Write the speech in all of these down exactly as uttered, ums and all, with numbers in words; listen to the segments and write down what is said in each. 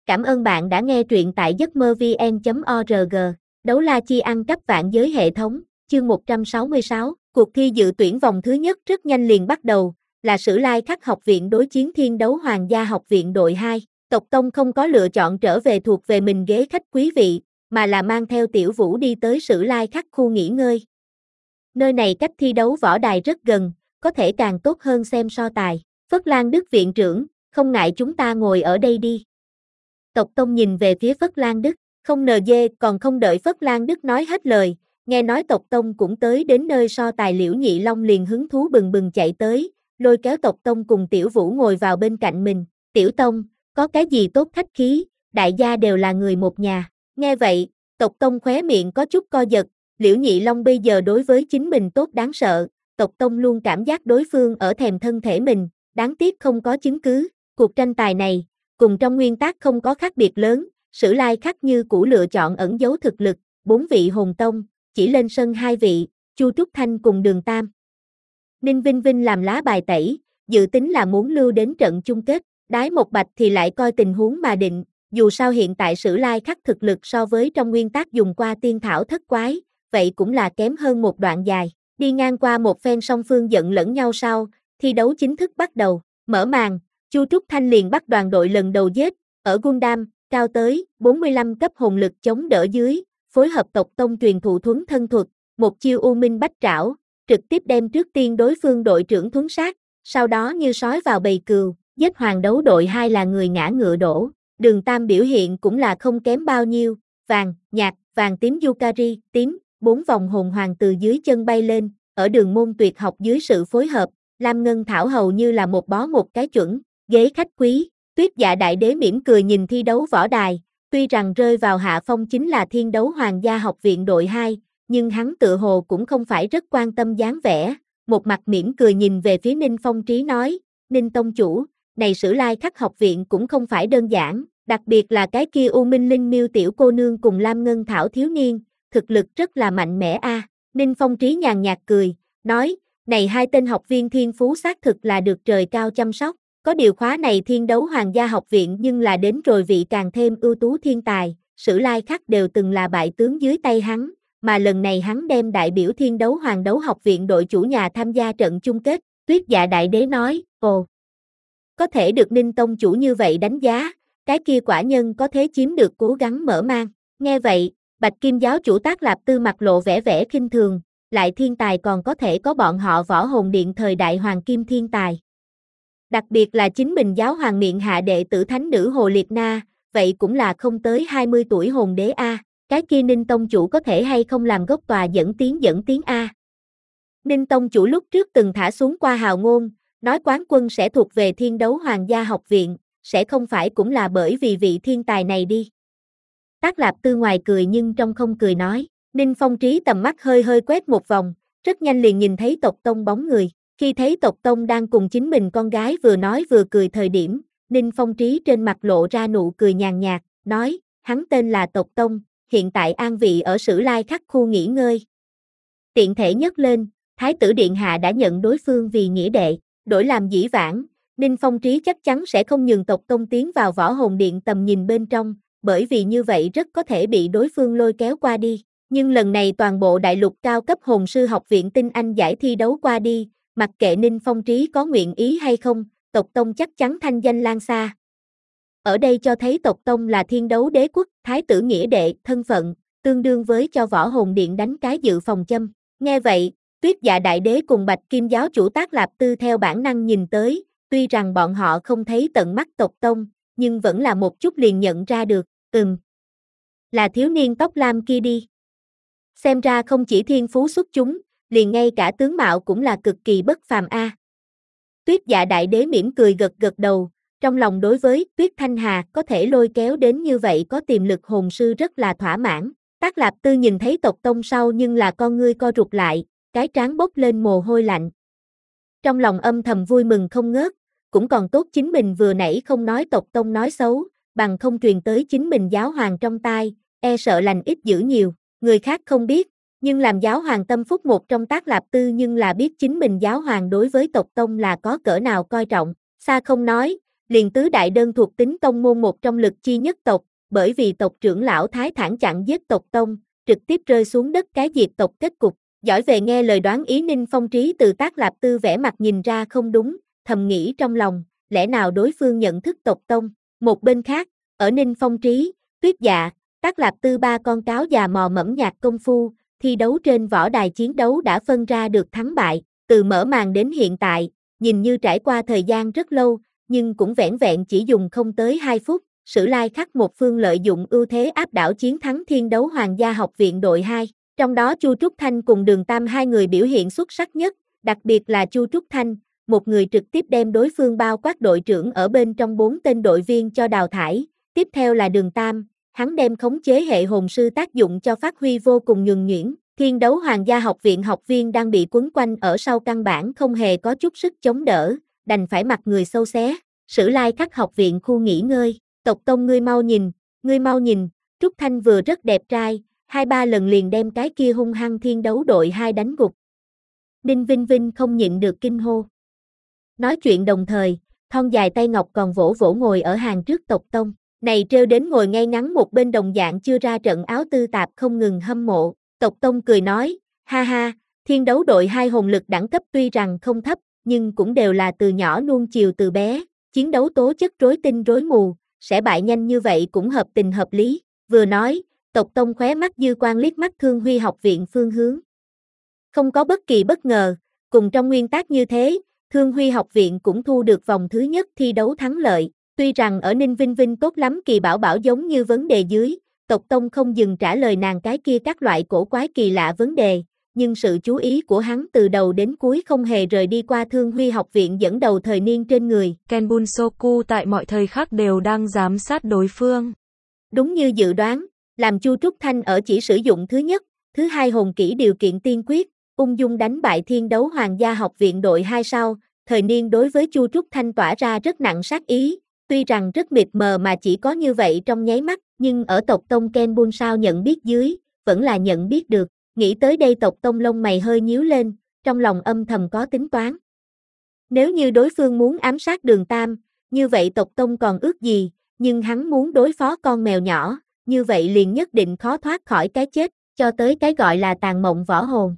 Cảm ơn bạn đã nghe truyện tại giấc mơ vn chấm org. Đấu la chi ăn cắp vạn giới hệ thống, chương một trăm sáu mươi sáu. Cuộc thi dự tuyển vòng thứ nhất rất nhanh liền bắt đầu, là Sử Lai Khắc học viện đối chiến Thiên Đấu Hoàng gia học viện đội hai. Tộc Tông không có lựa chọn trở về thuộc về mình ghế khách quý vị, mà là mang theo Tiểu Vũ đi tới Sử Lai Khắc khu nghỉ ngơi. Nơi này cách thi đấu võ đài rất gần, có thể càng tốt hơn xem so tài. Phất Lan Đức viện trưởng, không ngại chúng ta ngồi ở đây đi. Tộc Tông nhìn về phía Phất Lan Đức, không nờ dê còn không đợi Phất Lan Đức nói hết lời, nghe nói Tộc Tông cũng tới đến nơi so tài Liễu Nhị Long liền hứng thú bừng bừng chạy tới, lôi kéo Tộc Tông cùng Tiểu Vũ ngồi vào bên cạnh mình. Tiểu Tông, có cái gì tốt khách khí, đại gia đều là người một nhà. Nghe vậy, Tộc Tông khóe miệng có chút co giật, Liễu Nhị Long bây giờ đối với chính mình tốt đáng sợ, Tộc Tông luôn cảm giác đối phương ở thèm thân thể mình, đáng tiếc không có chứng cứ. Cuộc tranh tài này, cùng trong nguyên tắc không có khác biệt lớn, Sử Lai Khắc như cũ lựa chọn ẩn giấu thực lực, bốn vị hồn tông, chỉ lên sân hai vị, Chu Trúc Thanh cùng Đường Tam. Ninh Vinh Vinh làm lá bài tẩy, dự tính là muốn lưu đến trận chung kết, Đái Một Bạch thì lại coi tình huống mà định, dù sao hiện tại Sử Lai Khắc thực lực so với trong nguyên tắc dùng qua tiên thảo thất quái, vậy cũng là kém hơn một đoạn dài. Đi ngang qua một phen song phương giận lẫn nhau sau, thi đấu chính thức bắt đầu, mở màn, Chu Trúc Thanh liền bắt đoàn đội lần đầu giết, ở Gundam, cao tới bốn mươi lăm cấp hồn lực chống đỡ dưới, phối hợp Tộc Tông truyền thụ thuấn thân thuật, một chiêu U Minh Bách Trảo, trực tiếp đem trước tiên đối phương đội trưởng thuấn sát, sau đó như sói vào bầy cừu, giết Hoàng đấu đội hai là người ngã ngựa đổ. Đường Tam biểu hiện cũng là không kém bao nhiêu, vàng, nhạt, vàng tím Yukari, tím, bốn vòng hồn hoàng từ dưới chân bay lên, ở Đường Môn tuyệt học dưới sự phối hợp, Lam Ngân Thảo hầu như là một bó một cái chuẩn, ghế khách quý. Tuyết Dạ Đại Đế mỉm cười nhìn thi đấu võ đài, tuy rằng rơi vào hạ phong chính là Thiên Đấu Hoàng gia học viện đội hai, nhưng hắn tự hồ cũng không phải rất quan tâm dáng vẻ, một mặt mỉm cười nhìn về phía Ninh Phong Trí nói, Ninh Tông Chủ, này Sử Lai Khắc học viện cũng không phải đơn giản, đặc biệt là cái kia U Minh Linh Miêu tiểu cô nương cùng Lam Ngân Thảo thiếu niên, thực lực rất là mạnh mẽ a. À. Ninh Phong Trí nhàn nhạt cười, nói, này hai tên học viên thiên phú xác thực là được trời cao chăm sóc. Có điều khóa này Thiên Đấu Hoàng gia học viện nhưng là đến rồi vị càng thêm ưu tú thiên tài, Sử Lai Khắc đều từng là bại tướng dưới tay hắn, mà lần này hắn đem đại biểu Thiên Đấu Hoàng đấu học viện đội chủ nhà tham gia trận chung kết. Tuyết Dạ Đại Đế nói, ồ, có thể được Ninh Tông Chủ như vậy đánh giá, cái kia quả nhân có thế chiếm được cố gắng mở mang. Nghe vậy, Bạch Kim giáo chủ Tác Lạp Tư mặt lộ vẻ vẻ khinh thường, lại thiên tài còn có thể có bọn họ Võ Hồn Điện thời đại Hoàng Kim thiên tài. Đặc biệt là chính mình giáo hoàng miệng hạ đệ tử thánh nữ Hồ Liệt Na, vậy cũng là không tới hai mươi tuổi hồn đế A, cái kia Ninh Tông Chủ có thể hay không làm gốc tòa dẫn tiếng dẫn tiếng A. Ninh Tông Chủ lúc trước từng thả xuống qua hào ngôn, nói quán quân sẽ thuộc về Thiên Đấu Hoàng gia học viện, sẽ không phải cũng là bởi vì vị thiên tài này đi. Tác Lạp Tư ngoài cười nhưng trong không cười nói, Ninh Phong Trí tầm mắt hơi hơi quét một vòng, rất nhanh liền nhìn thấy Tộc Tông bóng người. Khi thấy Tộc Tông đang cùng chính mình con gái vừa nói vừa cười thời điểm, Ninh Phong Trí trên mặt lộ ra nụ cười nhàn nhạt, nói, hắn tên là Tộc Tông, hiện tại an vị ở Sử Lai Khắc khu nghỉ ngơi. Tiện thể nhấc lên, Thái tử Điện Hạ đã nhận đối phương vì nghĩa đệ, đổi làm dĩ vãng, Ninh Phong Trí chắc chắn sẽ không nhường Tộc Tông tiến vào Võ Hồn Điện tầm nhìn bên trong, bởi vì như vậy rất có thể bị đối phương lôi kéo qua đi. Nhưng lần này toàn bộ đại lục cao cấp hồn sư học viện tinh anh giải thi đấu qua đi, mặc kệ Ninh Phong Trí có nguyện ý hay không, Tộc Tông chắc chắn thanh danh lan xa. Ở đây cho thấy Tộc Tông là thiên đấu đế quốc, thái tử nghĩa đệ, thân phận, tương đương với cho Võ Hồn Điện đánh cái dự phòng châm. Nghe vậy, Tuyết Dạ Đại Đế cùng Bạch Kim giáo chủ Tác Lạp Tư theo bản năng nhìn tới, tuy rằng bọn họ không thấy tận mắt Tộc Tông, nhưng vẫn là một chút liền nhận ra được, ừm, là thiếu niên tóc lam kia đi. Xem ra không chỉ thiên phú xuất chúng, liền ngay cả tướng mạo cũng là cực kỳ bất phàm a. À. Tuyết Dạ Đại Đế mỉm cười gật gật đầu, trong lòng đối với Tuyết Thanh Hà có thể lôi kéo đến như vậy có tiềm lực hồn sư rất là thỏa mãn. Tác Lạp Tư nhìn thấy Tộc Tông sau nhưng là con ngươi co rụt lại, cái trán bốc lên mồ hôi lạnh. Trong lòng âm thầm vui mừng không ngớt, cũng còn tốt chính mình vừa nãy không nói Tộc Tông nói xấu, bằng không truyền tới chính mình giáo hoàng trong tai, e sợ lành ít dữ nhiều, người khác không biết. Nhưng làm giáo hoàng tâm phúc một trong Tác Lạp Tư nhưng là biết chính mình giáo hoàng đối với Tộc Tông là có cỡ nào coi trọng, xa không nói, liền tứ đại đơn thuộc tính tông môn một trong lực chi nhất tộc, bởi vì tộc trưởng lão Thái Thản chặn giết tộc tông, trực tiếp rơi xuống đất cái diệt tộc kết cục. Giỏi về nghe lời đoán ý Ninh Phong Trí từ Tác Lạp Tư vẻ mặt nhìn ra không đúng, thầm nghĩ trong lòng, lẽ nào đối phương nhận thức tộc tông. Một bên khác, ở Ninh Phong Trí, Tuyết Dạ, Tác Lạp Tư ba con cáo già mò mẫm nhạc công phu, thi đấu trên võ đài chiến đấu đã phân ra được thắng bại, từ mở màn đến hiện tại, nhìn như trải qua thời gian rất lâu, nhưng cũng vẻn vẹn chỉ dùng không tới hai phút, Sử Lai Khắc một phương lợi dụng ưu thế áp đảo chiến thắng Thiên Đấu Hoàng gia học viện đội hai. Trong đó Chu Trúc Thanh cùng Đường Tam hai người biểu hiện xuất sắc nhất, đặc biệt là Chu Trúc Thanh, một người trực tiếp đem đối phương bao quát đội trưởng ở bên trong bốn tên đội viên cho đào thải, tiếp theo là Đường Tam, hắn đem khống chế hệ hồn sư tác dụng cho phát huy vô cùng nhuần nhuyễn. Thiên Đấu Hoàng gia học viện học viên đang bị quấn quanh ở sau căn bản không hề có chút sức chống đỡ, đành phải mặc người xâu xé. Sử Lai Khắc học viện khu nghỉ ngơi, tộc tông ngươi mau nhìn, ngươi mau nhìn, Trúc Thanh vừa rất đẹp trai, hai ba lần liền đem cái kia hung hăng Thiên Đấu đội hai đánh gục. Ninh Vinh Vinh không nhịn được kinh hô. Nói chuyện đồng thời, thon dài tay ngọc còn vỗ vỗ ngồi ở hàng trước tộc tông, này trêu đến ngồi ngay ngắn một bên đồng dạng chưa ra trận áo tư tạp không ngừng hâm mộ. Tộc tông cười nói, ha ha, Thiên Đấu đội hai hồn lực đẳng cấp tuy rằng không thấp, nhưng cũng đều là từ nhỏ nuông chiều từ bé, chiến đấu tố chất rối tinh rối mù, sẽ bại nhanh như vậy cũng hợp tình hợp lý. Vừa nói, tộc tông khóe mắt dư quang liếc mắt Thương Huy học viện phương hướng. Không có bất kỳ bất ngờ, cùng trong nguyên tắc như thế, Thương Huy học viện cũng thu được vòng thứ nhất thi đấu thắng lợi. Tuy rằng ở Ninh Vinh Vinh tốt lắm kỳ bảo bảo giống như vấn đề dưới, tộc tông không dừng trả lời nàng cái kia các loại cổ quái kỳ lạ vấn đề, nhưng sự chú ý của hắn từ đầu đến cuối không hề rời đi qua Thương Huy học viện dẫn đầu thời niên trên người. Ken Bunsoku tại mọi thời khắc đều đang giám sát đối phương. Đúng như dự đoán, làm Chu Trúc Thanh ở chỉ sử dụng thứ nhất, thứ hai hồn kỹ điều kiện tiên quyết, ung dung đánh bại Thiên Đấu Hoàng gia học viện đội hai sau, thời niên đối với Chu Trúc Thanh tỏa ra rất nặng sát ý, tuy rằng rất mịt mờ mà chỉ có như vậy trong nháy mắt, nhưng ở tộc tông Ken Bun sao nhận biết dưới, vẫn là nhận biết được, nghĩ tới đây tộc tông lông mày hơi nhíu lên, trong lòng âm thầm có tính toán. Nếu như đối phương muốn ám sát Đường Tam, như vậy tộc tông còn ước gì, nhưng hắn muốn đối phó con mèo nhỏ, như vậy liền nhất định khó thoát khỏi cái chết, cho tới cái gọi là tàn mộng võ hồn.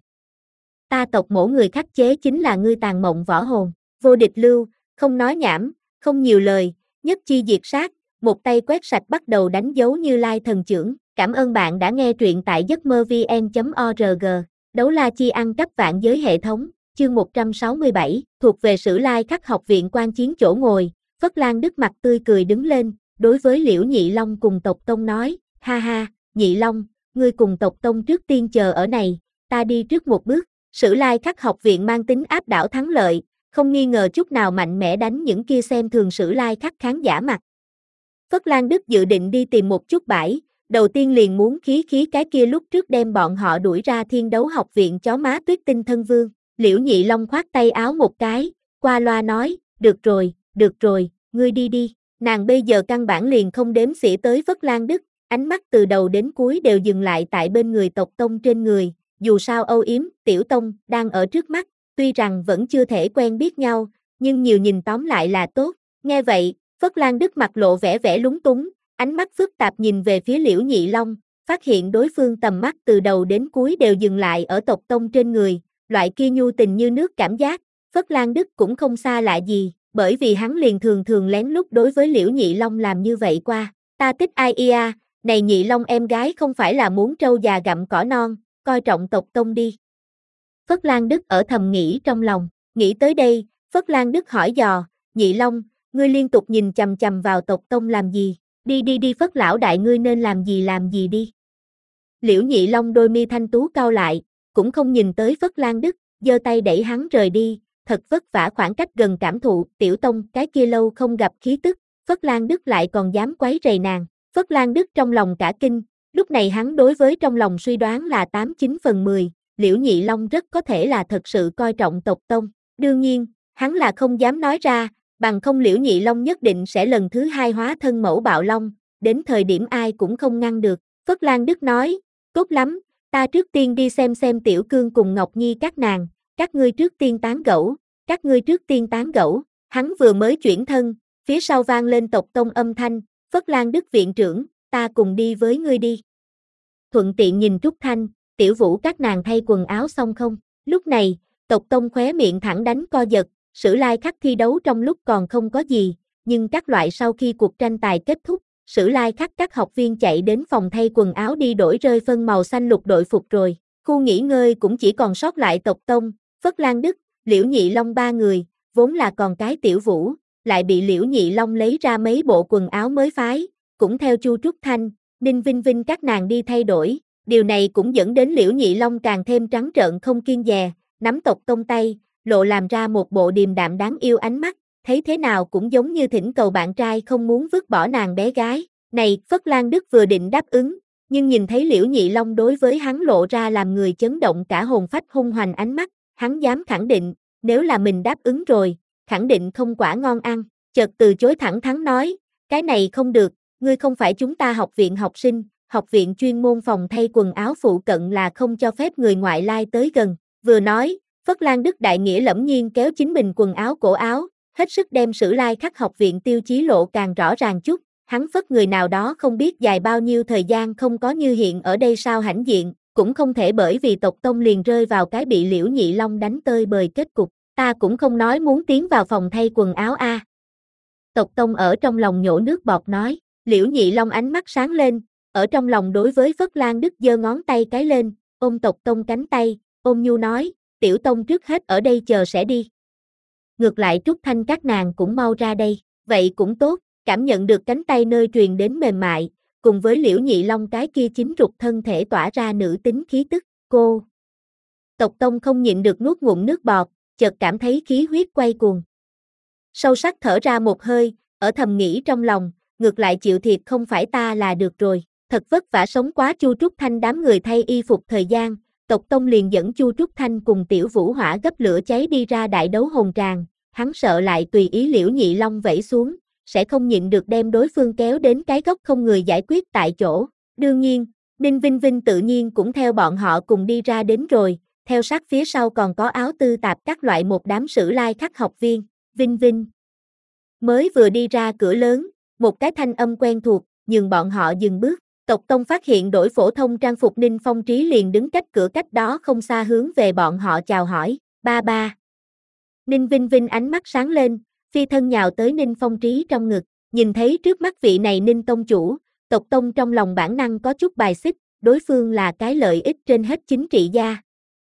Ta tộc mỗi người khắc chế chính là ngươi tàn mộng võ hồn, vô địch lưu, không nói nhảm, không nhiều lời, nhất chi diệt sát, một tay quét sạch bắt đầu đánh dấu Như Lai thần chưởng. Cảm ơn bạn đã nghe truyện tại giấc mơ vn chấm org. Đấu la chi ăn cắp vạn giới hệ thống, chương một trăm sáu mươi bảy, thuộc về Sử Lai Khắc học viện quan chiến chỗ ngồi, Phất Lan Đức mặt tươi cười đứng lên, đối với Liễu Nhị Long cùng tộc tông nói, ha ha, Nhị Long, ngươi cùng tộc tông trước tiên chờ ở này, ta đi trước một bước. Sử Lai Khắc học viện mang tính áp đảo thắng lợi, không nghi ngờ chút nào mạnh mẽ đánh những kia xem thường Sử Lai Khắc khán giả mặt. Phất Lan Đức dự định đi tìm một chút bãi, đầu tiên liền muốn khí khí cái kia lúc trước đem bọn họ đuổi ra Thiên Đấu học viện chó má Tuyết Tinh thân vương. Liễu Nhị Long khoát tay áo một cái, qua loa nói, được rồi, được rồi, ngươi đi đi. Nàng bây giờ căn bản liền không đếm xỉa tới Phất Lan Đức, ánh mắt từ đầu đến cuối đều dừng lại tại bên người tộc tông trên người, dù sao âu yếm, tiểu tông, đang ở trước mắt, tuy rằng vẫn chưa thể quen biết nhau, nhưng nhiều nhìn tóm lại là tốt. Nghe vậy, Phất Lan Đức mặt lộ vẻ vẻ lúng túng, ánh mắt phức tạp nhìn về phía Liễu Nhị Long, phát hiện đối phương tầm mắt từ đầu đến cuối đều dừng lại ở tộc tông trên người, loại kia nhu tình như nước cảm giác, Phất Lan Đức cũng không xa lạ gì, bởi vì hắn liền thường thường lén lút đối với Liễu Nhị Long làm như vậy qua. Ta thích ai ia, này Nhị Long em gái không phải là muốn trâu già gặm cỏ non, coi trọng tộc tông đi. Phất Lan Đức ở thầm nghĩ trong lòng, nghĩ tới đây, Phất Lan Đức hỏi dò, Nhị Long, ngươi liên tục nhìn chằm chằm vào tộc tông làm gì, đi đi đi Phất lão đại ngươi nên làm gì làm gì đi. Liễu Nhị Long đôi mi thanh tú cau lại, cũng không nhìn tới Phất Lan Đức, giơ tay đẩy hắn rời đi, thật vất vả khoảng cách gần cảm thụ, tiểu tông cái kia lâu không gặp khí tức, Phất Lan Đức lại còn dám quấy rầy nàng. Phất Lan Đức trong lòng cả kinh, lúc này hắn đối với trong lòng suy đoán là tám chín phần mười, Liễu Nhị Long rất có thể là thật sự coi trọng tộc tông. Đương nhiên, hắn là không dám nói ra, bằng không Liễu Nhị Long nhất định sẽ lần thứ hai hóa thân mẫu bạo long, đến thời điểm ai cũng không ngăn được. Phất Lan Đức nói, tốt lắm, ta trước tiên đi xem xem Tiểu Cương cùng Ngọc Nhi các nàng, các ngươi trước tiên tán gẫu, các ngươi trước tiên tán gẫu. Hắn vừa mới chuyển thân, Phía sau vang lên tộc tông âm thanh, Phất Lan Đức viện trưởng, ta cùng đi với ngươi đi. Thuận tiện nhìn Trúc Thanh, Tiểu Vũ các nàng thay quần áo xong không? Lúc này, tộc tông khóe miệng thẳng đánh co giật, Sử Lai Khắc thi đấu trong lúc còn không có gì, nhưng các loại sau khi cuộc tranh tài kết thúc, Sử Lai Khắc các học viên chạy đến phòng thay quần áo đi đổi rơi phân màu xanh lục đội phục rồi. Khu nghỉ ngơi cũng chỉ còn sót lại tộc tông, Phất Lan Đức, Liễu Nhị Long ba người, vốn là còn cái Tiểu Vũ, lại bị Liễu Nhị Long lấy ra mấy bộ quần áo mới phái, cũng theo Chu Trúc Thanh, Ninh Vinh Vinh các nàng đi thay đổi. Điều này cũng dẫn đến Liễu Nhị Long càng thêm trắng trợn không kiêng dè, nắm tộc tông tay, lộ làm ra một bộ điềm đạm đáng yêu ánh mắt, thấy thế nào cũng giống như thỉnh cầu bạn trai không muốn vứt bỏ nàng bé gái. Này, Phất Lan Đức vừa định đáp ứng, nhưng nhìn thấy Liễu Nhị Long đối với hắn lộ ra làm người chấn động cả hồn phách hung hoành ánh mắt, hắn dám khẳng định, nếu là mình đáp ứng rồi, khẳng định không quả ngon ăn, chợt từ chối thẳng thắn nói, cái này không được, ngươi không phải chúng ta học viện học sinh, học viện chuyên môn phòng thay quần áo phụ cận là không cho phép người ngoại lai tới gần. Vừa nói, Phất Lan Đức đại nghĩa lẫm nhiên kéo chính mình quần áo cổ áo, hết sức đem Sử Lai Khắc học viện tiêu chí lộ càng rõ ràng chút. Hắn phất người nào đó không biết dài bao nhiêu thời gian không có như hiện ở đây sao hãnh diện, cũng không thể bởi vì tộc tông liền rơi vào cái bị Liễu Nhị Long đánh tơi bời kết cục. Ta cũng không nói muốn tiến vào phòng thay quần áo a. Tộc tông ở trong lòng nhổ nước bọt nói, Liễu Nhị Long ánh mắt sáng lên, ở trong lòng đối với Phất Lan Đức giơ ngón tay cái lên, ôm tộc tông cánh tay, ôm nhu nói, tiểu tông trước hết ở đây chờ sẽ đi. Ngược lại Trúc Thanh các nàng cũng mau ra đây, vậy cũng tốt, cảm nhận được cánh tay nơi truyền đến mềm mại, cùng với Liễu Nhị Long cái kia chín rụt thân thể tỏa ra nữ tính khí tức, cô. Tộc tông không nhịn được nuốt ngụm nước bọt, chợt cảm thấy khí huyết quay cuồng. Sâu sắc thở ra một hơi, ở thầm nghĩ trong lòng, ngược lại chịu thiệt không phải ta là được rồi, thật vất vả sống quá Chu Trúc Thanh đám người thay y phục thời gian, tộc tông liền dẫn Chu Trúc Thanh cùng Tiểu Vũ hỏa gấp lửa cháy đi ra đại đấu hồn tràng, hắn sợ lại tùy ý Liễu Nhị Long vẫy xuống, sẽ không nhịn được đem đối phương kéo đến cái góc không người giải quyết tại chỗ. Đương nhiên, Ninh Vinh Vinh tự nhiên cũng theo bọn họ cùng đi ra đến rồi, theo sát phía sau còn có Áo Tư Tạp các loại một đám Sử Lai Khắc học viên. Vinh Vinh mới vừa đi ra cửa lớn, một cái thanh âm quen thuộc, nhường bọn họ dừng bước. Tộc tông phát hiện đổi phổ thông trang phục Ninh Phong Trí liền đứng cách cửa cách đó không xa hướng về bọn họ chào hỏi, ba ba. Ninh Vinh Vinh ánh mắt sáng lên, phi thân nhào tới Ninh Phong Trí trong ngực, nhìn thấy trước mắt vị này Ninh tông chủ, tộc tông trong lòng bản năng có chút bài xích, đối phương là cái lợi ích trên hết chính trị gia.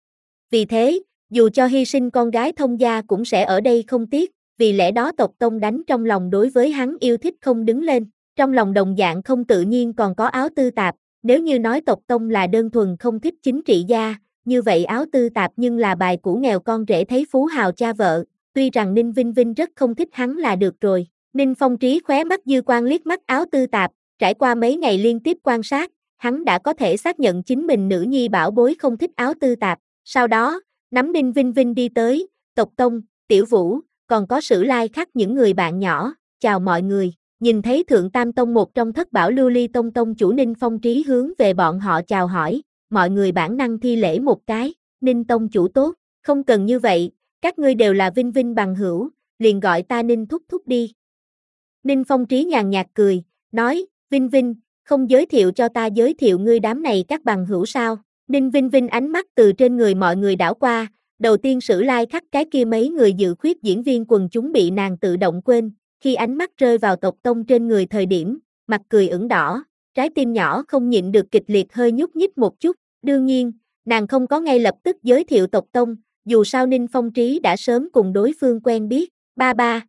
Vì thế, dù cho hy sinh con gái thông gia cũng sẽ ở đây không tiếc, vì lẽ đó tộc tông đánh trong lòng đối với hắn yêu thích không đứng lên. Trong lòng đồng dạng không tự nhiên còn có Áo Tư Tạp, nếu như nói tộc tông là đơn thuần không thích chính trị gia, như vậy Áo Tư Tạp nhưng là bài cũ nghèo con rể thấy phú hào cha vợ, tuy rằng Ninh Vinh Vinh rất không thích hắn là được rồi. Ninh Phong Trí khóe mắt dư quan liếc mắt Áo Tư Tạp, trải qua mấy ngày liên tiếp quan sát, hắn đã có thể xác nhận chính mình nữ nhi bảo bối không thích Áo Tư Tạp. Sau đó, nắm Ninh Vinh Vinh đi tới, tộc tông, Tiểu Vũ, còn có Sử Lai Khắc những người bạn nhỏ, chào mọi người. Nhìn thấy Thượng Tam Tông một trong thất bảo lưu ly tông tông chủ Ninh Phong Trí hướng về bọn họ chào hỏi, mọi người bản năng thi lễ một cái, Ninh tông chủ tốt, không cần như vậy, các ngươi đều là Vinh Vinh bằng hữu, liền gọi ta Ninh thúc thúc đi. Ninh Phong Trí nhàn nhạt cười, nói, Vinh Vinh, không giới thiệu cho ta giới thiệu ngươi đám này các bằng hữu sao? Ninh Vinh Vinh ánh mắt từ trên người mọi người đảo qua, đầu tiên Sử Lai Khắc cái kia mấy người dự khuyết diễn viên quần chúng bị nàng tự động quên. Khi ánh mắt rơi vào tộc tông trên người thời điểm, mặt cười ửng đỏ, trái tim nhỏ không nhịn được kịch liệt hơi nhúc nhích một chút. Đương nhiên, nàng không có ngay lập tức giới thiệu tộc tông, dù sao Ninh Phong Trí đã sớm cùng đối phương quen biết. Ba ba.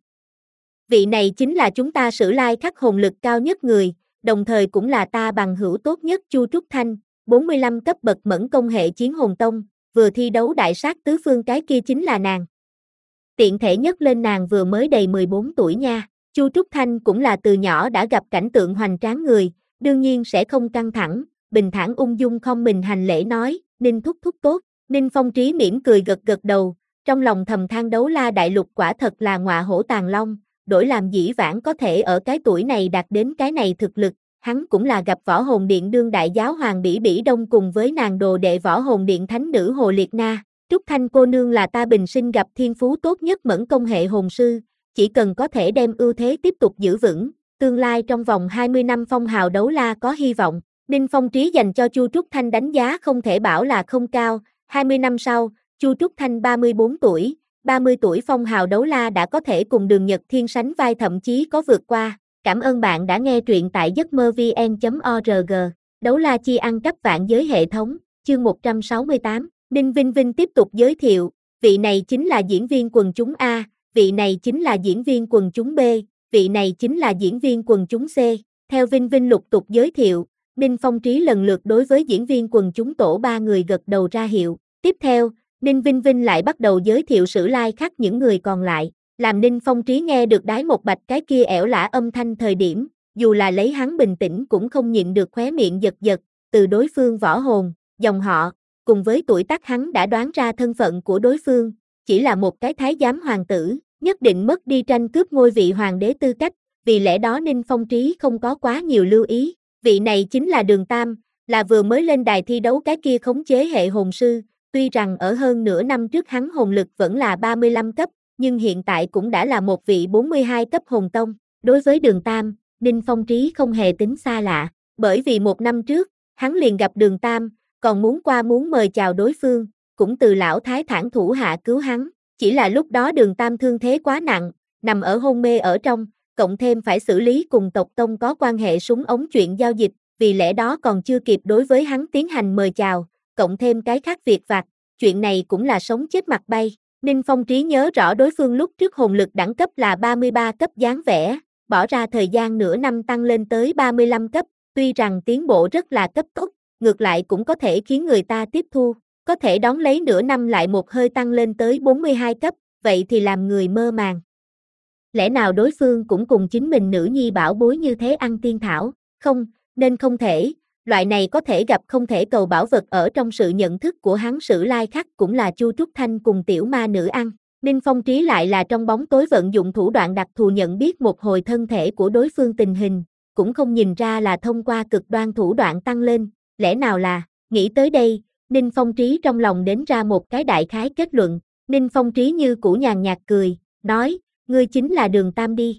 Vị này chính là chúng ta Sử Lai Khắc hồn lực cao nhất người, đồng thời cũng là ta bằng hữu tốt nhất Chu Trúc Thanh, bốn mươi lăm cấp bậc mẫn công hệ chiến hồn tông, vừa thi đấu đại sát tứ phương cái kia chính là nàng. Tiện thể nhất lên nàng vừa mới đầy mười bốn tuổi nha. Chu Trúc Thanh cũng là từ nhỏ đã gặp cảnh tượng hoành tráng người, đương nhiên sẽ không căng thẳng, bình thản ung dung không mình hành lễ nói, Ninh thúc thúc tốt. Ninh Phong Trí mỉm cười gật gật đầu, trong lòng thầm than Đấu La đại lục quả thật là ngọa hổ tàng long, đổi làm dĩ vãng có thể ở cái tuổi này đạt đến cái này thực lực, hắn cũng là gặp Võ Hồn Điện đương đại giáo hoàng Bỉ Bỉ Đông cùng với nàng đồ đệ Võ Hồn Điện thánh nữ Hồ Liệt Na. Trúc Thanh cô nương là ta bình sinh gặp thiên phú tốt nhất mẫn công hệ hồn sư, chỉ cần có thể đem ưu thế tiếp tục giữ vững, tương lai trong vòng hai mươi năm phong hào đấu la có hy vọng. Ninh Phong Trí dành cho Chu Trúc Thanh đánh giá không thể bảo là không cao, hai mươi năm sau, Chu Trúc Thanh ba mươi bốn tuổi, ba mươi tuổi phong hào đấu la đã có thể cùng Đường Nhật Thiên sánh vai thậm chí có vượt qua. Cảm ơn bạn đã nghe truyện tại giấc mơ vn chấm org. Đấu la chi ăn cắp vạn giới hệ thống, chương một trăm sáu mươi tám. Ninh Vinh Vinh tiếp tục giới thiệu, vị này chính là diễn viên quần chúng A, vị này chính là diễn viên quần chúng B, vị này chính là diễn viên quần chúng C. Theo Vinh Vinh lục tục giới thiệu, Ninh Phong Trí lần lượt đối với diễn viên quần chúng tổ ba người gật đầu ra hiệu. Tiếp theo, Ninh Vinh Vinh lại bắt đầu giới thiệu sử lai khắc những người còn lại, làm Ninh Phong Trí nghe được đái một bạch cái kia ẻo lả âm thanh thời điểm, dù là lấy hắn bình tĩnh cũng không nhịn được khóe miệng giật giật, từ đối phương võ hồn, dòng họ, cùng với tuổi tác hắn đã đoán ra thân phận của đối phương, chỉ là một cái thái giám hoàng tử, nhất định mất đi tranh cướp ngôi vị hoàng đế tư cách, vì lẽ đó Ninh Phong Trí không có quá nhiều lưu ý. Vị này chính là Đường Tam, là vừa mới lên đài thi đấu cái kia khống chế hệ hồn sư, tuy rằng ở hơn nửa năm trước hắn hồn lực vẫn là ba mươi lăm cấp, nhưng hiện tại cũng đã là một vị bốn mươi hai cấp hồn tông. Đối với Đường Tam, Ninh Phong Trí không hề tính xa lạ, bởi vì một năm trước, hắn liền gặp Đường Tam, còn muốn qua muốn mời chào đối phương, cũng từ lão thái thản thủ hạ cứu hắn, chỉ là lúc đó Đường Tam thương thế quá nặng, nằm ở hôn mê ở trong, cộng thêm phải xử lý cùng tộc tông có quan hệ súng ống chuyện giao dịch, vì lẽ đó còn chưa kịp đối với hắn tiến hành mời chào, cộng thêm cái khác việc vặt, chuyện này cũng là sống chết mặt bay. Ninh Phong Trí nhớ rõ đối phương lúc trước hồn lực đẳng cấp là ba mươi ba cấp dáng vẻ, bỏ ra thời gian nửa năm tăng lên tới ba mươi lăm cấp, tuy rằng tiến bộ rất là cấp tốc, ngược lại cũng có thể khiến người ta tiếp thu, có thể đón lấy nửa năm lại một hơi tăng lên tới bốn mươi hai cấp, vậy thì làm người mơ màng. Lẽ nào đối phương cũng cùng chính mình nữ nhi bảo bối như thế ăn tiên thảo, không, nên không thể, loại này có thể gặp không thể cầu bảo vật ở trong sự nhận thức của hắn sử lai khắc cũng là Chu Trúc Thanh cùng tiểu ma nữ ăn. Ninh Phong Trí lại là trong bóng tối vận dụng thủ đoạn đặc thù nhận biết một hồi thân thể của đối phương tình hình, cũng không nhìn ra là thông qua cực đoan thủ đoạn tăng lên, lẽ nào là, nghĩ tới đây, Ninh Phong Trí trong lòng đến ra một cái đại khái kết luận, Ninh Phong Trí như cũ nhàn nhạt cười, nói, ngươi chính là Đường Tam đi.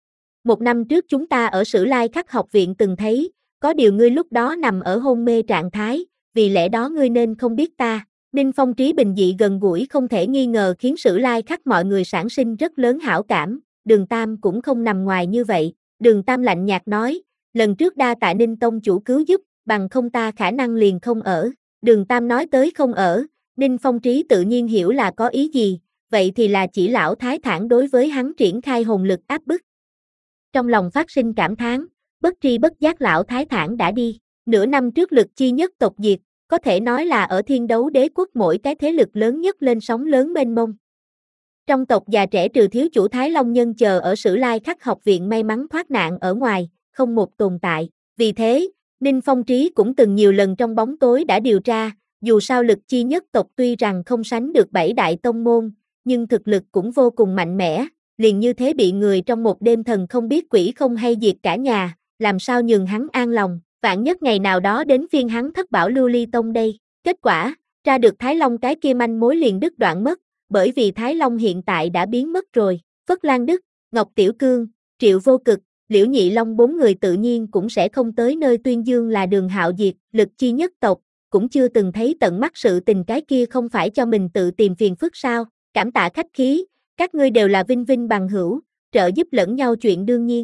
Một năm trước chúng ta ở Sử Lai Khắc học viện từng thấy, có điều ngươi lúc đó nằm ở hôn mê trạng thái, vì lẽ đó ngươi nên không biết ta. Ninh Phong Trí bình dị gần gũi không thể nghi ngờ khiến Sử Lai Khắc mọi người sản sinh rất lớn hảo cảm, Đường Tam cũng không nằm ngoài như vậy. Đường Tam lạnh nhạt nói, lần trước đa tạ Ninh Tông chủ cứu giúp, bằng không ta khả năng liền không ở. Đường Tam nói tới không ở, Ninh Phong Trí tự nhiên hiểu là có ý gì, vậy thì là chỉ lão thái thản đối với hắn triển khai hồn lực áp bức. Trong lòng phát sinh cảm thán, bất tri bất giác lão thái thản đã đi, nửa năm trước lực chi nhất tộc diệt, có thể nói là ở thiên đấu đế quốc mỗi cái thế lực lớn nhất lên sóng lớn mênh mông. Trong tộc già trẻ trừ thiếu chủ Thái Long Nhân chờ ở Sử Lai Khắc học viện may mắn thoát nạn ở ngoài, không một tồn tại. Vì thế, Ninh Phong Trí cũng từng nhiều lần trong bóng tối đã điều tra, dù sao lực chi nhất tộc tuy rằng không sánh được bảy đại tông môn, nhưng thực lực cũng vô cùng mạnh mẽ, liền như thế bị người trong một đêm thần không biết quỷ không hay diệt cả nhà, làm sao nhường hắn an lòng, vạn nhất ngày nào đó đến phiên hắn thất bảo lưu ly tông đây. Kết quả, ra được Thái Long cái kia manh mối liền đứt đoạn mất, bởi vì Thái Long hiện tại đã biến mất rồi, Phất Lan Đức, Ngọc Tiểu Cương, Triệu Vô Cực, Liễu Nhị Long bốn người tự nhiên cũng sẽ không tới nơi tuyên dương là Đường Hạo diệt, lực chi nhất tộc, cũng chưa từng thấy tận mắt sự tình cái kia không phải cho mình tự tìm phiền phức sao, cảm tạ khách khí, các ngươi đều là vinh vinh bằng hữu, trợ giúp lẫn nhau chuyện đương nhiên.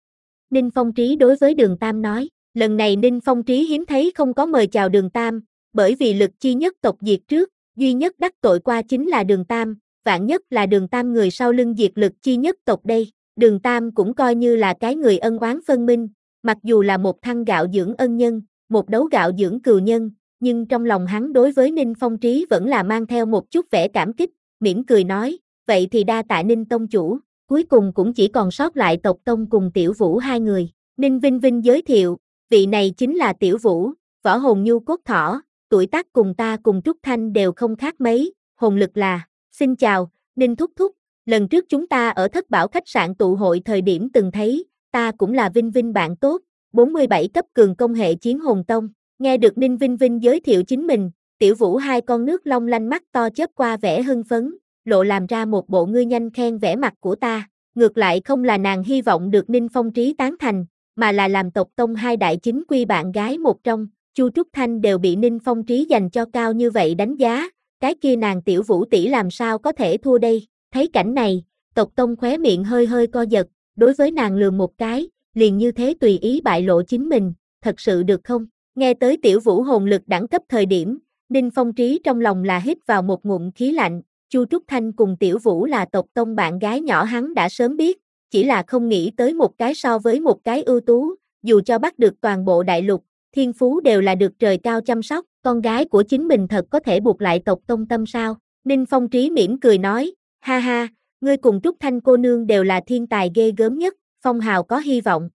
Ninh Phong Trí đối với Đường Tam nói, lần này Ninh Phong Trí hiếm thấy không có mời chào Đường Tam, bởi vì lực chi nhất tộc diệt trước, duy nhất đắc tội qua chính là Đường Tam, vạn nhất là Đường Tam người sau lưng diệt lực chi nhất tộc đây. Đường Tam cũng coi như là cái người ân oán phân minh, mặc dù là một thăng gạo dưỡng ân nhân, một đấu gạo dưỡng cừu nhân, nhưng trong lòng hắn đối với Ninh Phong Trí vẫn là mang theo một chút vẻ cảm kích, mỉm cười nói, vậy thì đa tạ Ninh tông chủ, cuối cùng cũng chỉ còn sót lại tộc tông cùng Tiểu Vũ hai người. Ninh Vinh Vinh giới thiệu, vị này chính là Tiểu Vũ, võ hồn nhu cốt thỏ, tuổi tác cùng ta cùng Trúc Thanh đều không khác mấy, hồn lực là, xin chào, Ninh thúc thúc. Lần trước chúng ta ở Thất Bảo khách sạn tụ hội thời điểm từng thấy, ta cũng là Vinh Vinh bạn tốt, bốn mươi bảy cấp cường công hệ chiến hồn tông. Nghe được Ninh Vinh Vinh giới thiệu chính mình, Tiểu Vũ hai con nước long lanh mắt to chớp qua vẻ hưng phấn, lộ làm ra một bộ ngươi nhanh khen vẻ mặt của ta. ngược lại không là nàng hy vọng được Ninh Phong Trí tán thành, mà là làm tộc tông hai đại chính quy bạn gái một trong, Chu Trúc Thanh đều bị Ninh Phong Trí dành cho cao như vậy đánh giá, cái kia nàng Tiểu Vũ tỷ làm sao có thể thua đây, thấy cảnh này, tộc tông khóe miệng hơi hơi co giật, đối với nàng lườm một cái, liền như thế tùy ý bại lộ chính mình, thật sự được không? Nghe tới Tiểu Vũ hồn lực đẳng cấp thời điểm, Ninh Phong Trí trong lòng là hít vào một ngụm khí lạnh, Chu Trúc Thanh cùng Tiểu Vũ là tộc tông bạn gái nhỏ hắn đã sớm biết, chỉ là không nghĩ tới một cái so với một cái ưu tú, dù cho bắt được toàn bộ đại lục, thiên phú đều là được trời cao chăm sóc, con gái của chính mình thật có thể buộc lại tộc tông tâm sao? Ninh Phong Trí mỉm cười nói, ha ha, ngươi cùng Trúc Thanh cô nương đều là thiên tài ghê gớm nhất, phong hào có hy vọng.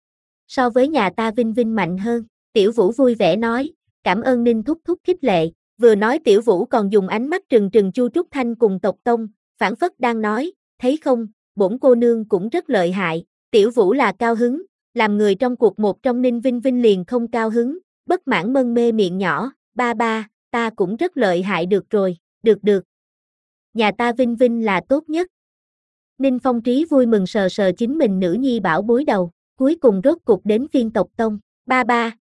So với nhà ta Vinh Vinh mạnh hơn, Tiểu Vũ vui vẻ nói, cảm ơn Ninh thúc thúc khích lệ, vừa nói Tiểu Vũ còn dùng ánh mắt trừng trừng Chu Trúc Thanh cùng tộc tông, phản phất đang nói, thấy không, bổn cô nương cũng rất lợi hại, Tiểu Vũ là cao hứng, làm người trong cuộc một trong Ninh Vinh Vinh liền không cao hứng, bất mãn mân mê miệng nhỏ, ba ba, ta cũng rất lợi hại được rồi, được được. Nhà ta Vinh Vinh là tốt nhất. Ninh Phong Trí vui mừng sờ sờ chính mình nữ nhi bảo bối đầu, cuối cùng rốt cục đến phiên tộc tông, ba ba.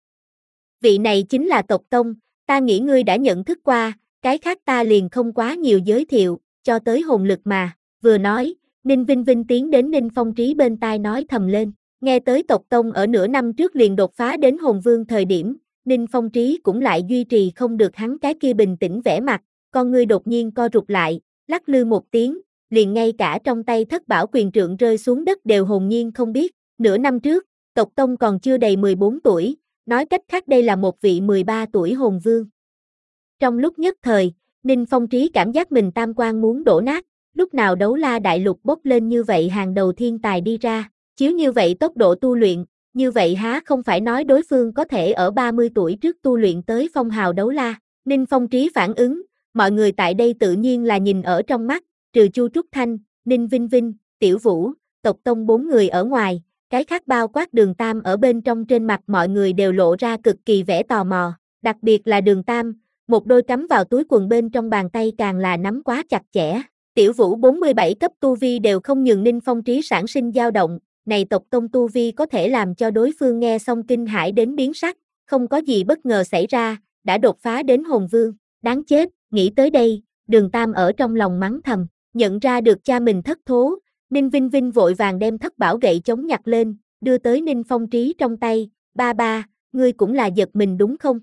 Vị này chính là tộc tông, ta nghĩ ngươi đã nhận thức qua, cái khác ta liền không quá nhiều giới thiệu, cho tới hồn lực mà, vừa nói, Ninh Vinh Vinh tiến đến Ninh Phong Trí bên tai nói thầm lên, nghe tới tộc tông ở nửa năm trước liền đột phá đến hồn vương thời điểm, Ninh Phong Trí cũng lại duy trì không được hắn cái kia bình tĩnh vẻ mặt, con ngươi đột nhiên co rụt lại, lắc lư một tiếng, liền ngay cả trong tay thất bảo quyền trượng rơi xuống đất đều hồn nhiên không biết, nửa năm trước, tộc tông còn chưa đầy mười bốn tuổi, nói cách khác đây là một vị mười ba tuổi hồn vương. Trong lúc nhất thời, Ninh Phong Trí cảm giác mình tam quan muốn đổ nát, lúc nào Đấu La Đại Lục bốc lên như vậy hàng đầu thiên tài đi ra, chiếu như vậy tốc độ tu luyện, như vậy há không phải nói đối phương có thể ở ba mươi tuổi trước tu luyện tới phong hào Đấu La. Ninh Phong Trí phản ứng, mọi người tại đây tự nhiên là nhìn ở trong mắt, trừ Chu Trúc Thanh, Ninh Vinh Vinh, Tiểu Vũ, tộc tông bốn người ở ngoài, cái khác bao quát Đường Tam ở bên trong, trên mặt mọi người đều lộ ra cực kỳ vẻ tò mò, đặc biệt là Đường Tam, một đôi cắm vào túi quần bên trong bàn tay càng là nắm quá chặt chẽ. Tiểu Vũ bốn mươi bảy cấp tu vi đều không nhường Ninh Phong Trí sản sinh dao động, này tộc tông tu vi có thể làm cho đối phương nghe xong kinh hãi đến biến sắc, không có gì bất ngờ xảy ra, đã đột phá đến hồn vương, đáng chết, nghĩ tới đây, Đường Tam ở trong lòng mắng thầm, nhận ra được cha mình thất thố, Ninh Vinh Vinh vội vàng đem thất bảo gậy chống nhặt lên, đưa tới Ninh Phong Trí trong tay, ba ba, ngươi cũng là giật mình đúng không?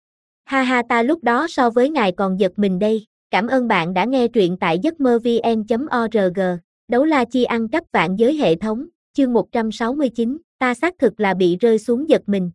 Ha ha, ta lúc đó so với ngài còn giật mình đây, cảm ơn bạn đã nghe truyện tại giấc mơ vn chấm org, Đấu La Chi ăn cắp vạn giới hệ thống, chương một trăm sáu mươi chín, ta xác thực là bị rơi xuống giật mình.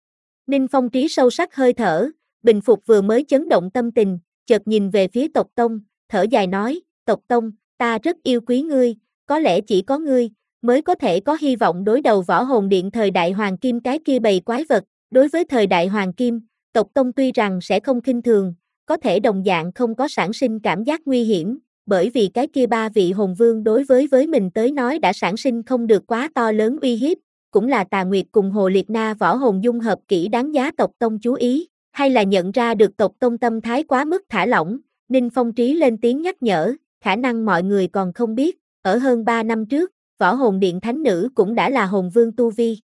Ninh Phong Trí sâu sắc hơi thở, bình phục vừa mới chấn động tâm tình, chợt nhìn về phía tộc tông, thở dài nói, tộc tông, ta rất yêu quý ngươi, có lẽ chỉ có ngươi, mới có thể có hy vọng đối đầu Võ Hồn Điện thời đại Hoàng Kim cái kia bầy quái vật, đối với thời đại Hoàng Kim, tộc tông tuy rằng sẽ không khinh thường, có thể đồng dạng không có sản sinh cảm giác nguy hiểm, bởi vì cái kia ba vị hồn vương đối với với mình tới nói đã sản sinh không được quá to lớn uy hiếp, cũng là Tà Nguyệt cùng Hồ Liệt Na võ hồn dung hợp kỹ đáng giá tộc tông chú ý, hay là nhận ra được tộc tông tâm thái quá mức thả lỏng, Ninh Phong Trí lên tiếng nhắc nhở, khả năng mọi người còn không biết, ở hơn ba năm trước, Võ Hồn Điện thánh nữ cũng đã là hồn vương tu vi.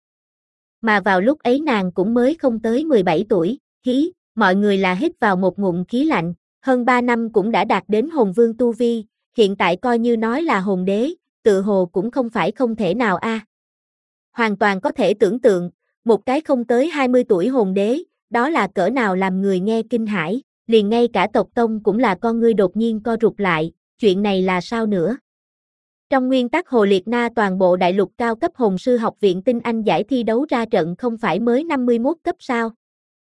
Mà vào lúc ấy nàng cũng mới không tới mười bảy tuổi, hí, mọi người là hít vào một ngụm khí lạnh, hơn ba năm cũng đã đạt đến hồn vương tu vi, hiện tại coi như nói là hồn đế, tự hồ cũng không phải không thể nào a. À. Hoàn toàn có thể tưởng tượng, một cái không tới hai mươi tuổi hồn đế, đó là cỡ nào làm người nghe kinh hãi, liền ngay cả tộc tông cũng là con ngươi đột nhiên co rụt lại, chuyện này là sao nữa? Trong nguyên tắc Hồ Liệt Na toàn bộ đại lục cao cấp hồn sư học viện tinh anh giải thi đấu ra trận không phải mới năm mươi mốt cấp sao?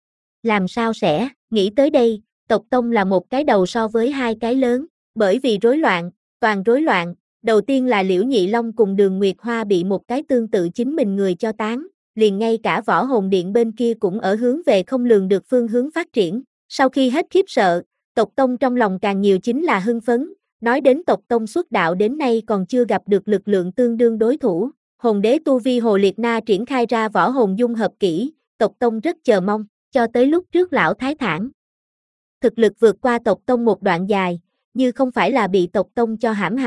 Làm sao sẽ, nghĩ tới đây, tộc tông là một cái đầu so với hai cái lớn, bởi vì rối loạn, toàn rối loạn, đầu tiên là Liễu Nhị Long cùng Đường Nguyệt Hoa bị một cái tương tự chính mình người cho tán, liền ngay cả Võ Hồn Điện bên kia cũng ở hướng về không lường được phương hướng phát triển, sau khi hết khiếp sợ, tộc tông trong lòng càng nhiều chính là hưng phấn, nói đến tộc tông xuất đạo đến nay còn chưa gặp được lực lượng tương đương đối thủ, hồn đế tu vi Hồ Liệt Na triển khai ra võ hồn dung hợp kỹ, tộc tông rất chờ mong, cho tới lúc trước lão thái thản. Thực lực vượt qua tộc tông một đoạn dài, như không phải là bị tộc tông cho hãm hại,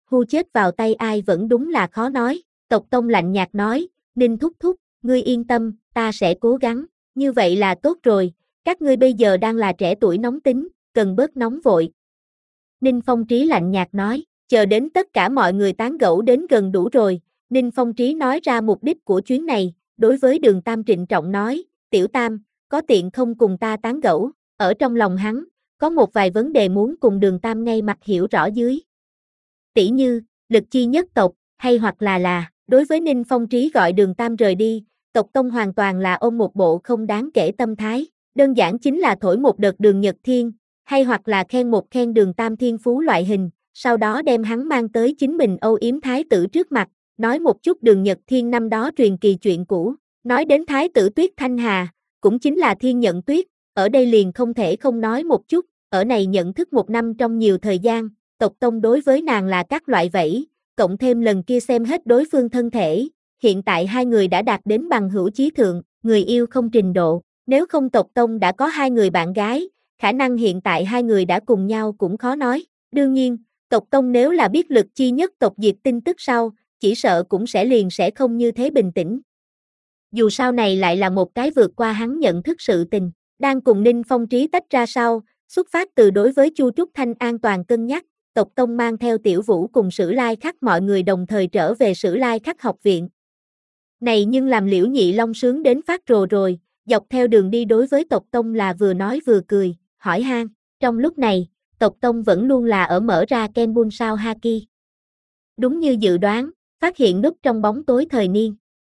hu chết vào tay ai vẫn đúng là khó nói. Tộc Tông lạnh nhạt nói, Ninh thúc thúc, ngươi yên tâm, ta sẽ cố gắng, như vậy là tốt rồi, các ngươi bây giờ đang là trẻ tuổi nóng tính, cần bớt nóng vội. Ninh Phong Trí lạnh nhạt nói, chờ đến tất cả mọi người tán gẫu đến gần đủ rồi, Ninh Phong Trí nói ra mục đích của chuyến này, đối với Đường Tam trịnh trọng nói, Tiểu Tam, có tiện không cùng ta tán gẫu, ở trong lòng hắn, có một vài vấn đề muốn cùng Đường Tam ngay mặt hiểu rõ dưới. Tỷ như, lực chi nhất tộc, hay hoặc là là, đối với Ninh Phong Trí gọi Đường Tam rời đi, tộc Tông hoàn toàn là ôm một bộ không đáng kể tâm thái, đơn giản chính là thổi một đợt Đường Nhật Thiên, hay hoặc là khen một khen Đường Tam thiên phú loại hình, sau đó đem hắn mang tới chính mình âu yếm thái tử trước mặt, nói một chút Đường Nhật Thiên năm đó truyền kỳ chuyện cũ, nói đến thái tử Tuyết Thanh Hà, cũng chính là Thiên Nhận Tuyết, ở đây liền không thể không nói một chút, ở này nhận thức một năm trong nhiều thời gian, tộc Tông đối với nàng là các loại vẫy, cộng thêm lần kia xem hết đối phương thân thể, hiện tại hai người đã đạt đến bằng hữu chí thượng, người yêu không trình độ, nếu không tộc Tông đã có hai người bạn gái, khả năng hiện tại hai người đã cùng nhau cũng khó nói, đương nhiên, tộc Tông nếu là biết lực chi nhất tộc diệt tin tức sau, chỉ sợ cũng sẽ liền sẽ không như thế bình tĩnh. Dù sau này lại là một cái vượt qua hắn nhận thức sự tình, đang cùng Ninh Phong Trí tách ra sau, xuất phát từ đối với Chu Trúc Thanh an toàn cân nhắc, tộc Tông mang theo Tiểu Vũ cùng Sử Lai Khắc mọi người đồng thời trở về Sử Lai Khắc học viện. Này nhưng làm Liễu Nhị Long sướng đến phát rồ rồi, dọc theo đường đi đối với tộc Tông là vừa nói vừa cười, hỏi han. Trong lúc này, tộc Tông vẫn luôn là ở mở ra Kenbun sao Haki. Đúng như dự đoán, phát hiện núp trong bóng tối thời niên.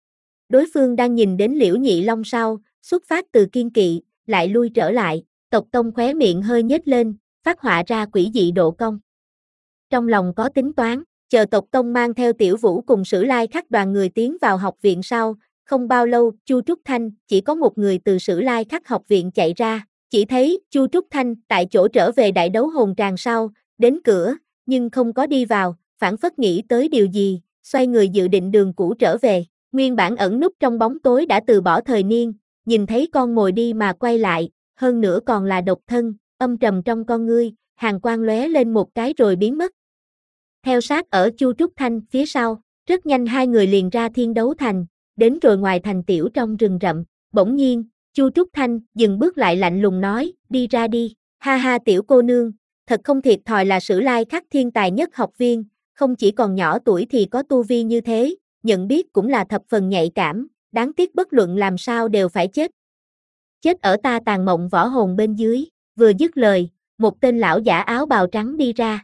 Đối phương đang nhìn đến Liễu Nhị Long sau, xuất phát từ kiên kỵ, lại lui trở lại, tộc Tông khóe miệng hơi nhếch lên, phát họa ra quỷ dị độ cong. Trong lòng có tính toán, chờ tộc Tông mang theo Tiểu Vũ cùng Sử Lai Khắc đoàn người tiến vào học viện sau, không bao lâu, Chu Trúc Thanh chỉ có một người từ Sử Lai Khắc học viện chạy ra, chỉ thấy Chu Trúc Thanh tại chỗ trở về đại đấu hồn tràng sau, đến cửa, nhưng không có đi vào, phản phất nghĩ tới điều gì, xoay người dự định đường cũ trở về. Nguyên bản ẩn núp trong bóng tối đã từ bỏ thời niên, nhìn thấy con mồi đi mà quay lại, hơn nữa còn là độc thân, âm trầm trong con ngươi, hàn quang lóe lên một cái rồi biến mất. Theo sát ở Chu Trúc Thanh phía sau, rất nhanh hai người liền ra Thiên Đấu Thành, đến rồi ngoài thành tiểu trong rừng rậm, bỗng nhiên, Chu Trúc Thanh dừng bước lại lạnh lùng nói, đi ra đi, ha ha tiểu cô nương, thật không thiệt thòi là Sử Lai Khắc thiên tài nhất học viên, không chỉ còn nhỏ tuổi thì có tu vi như thế, nhận biết cũng là thập phần nhạy cảm, đáng tiếc bất luận làm sao đều phải chết. Chết ở ta tàn mộng võ hồn bên dưới, vừa dứt lời, một tên lão giả áo bào trắng đi ra.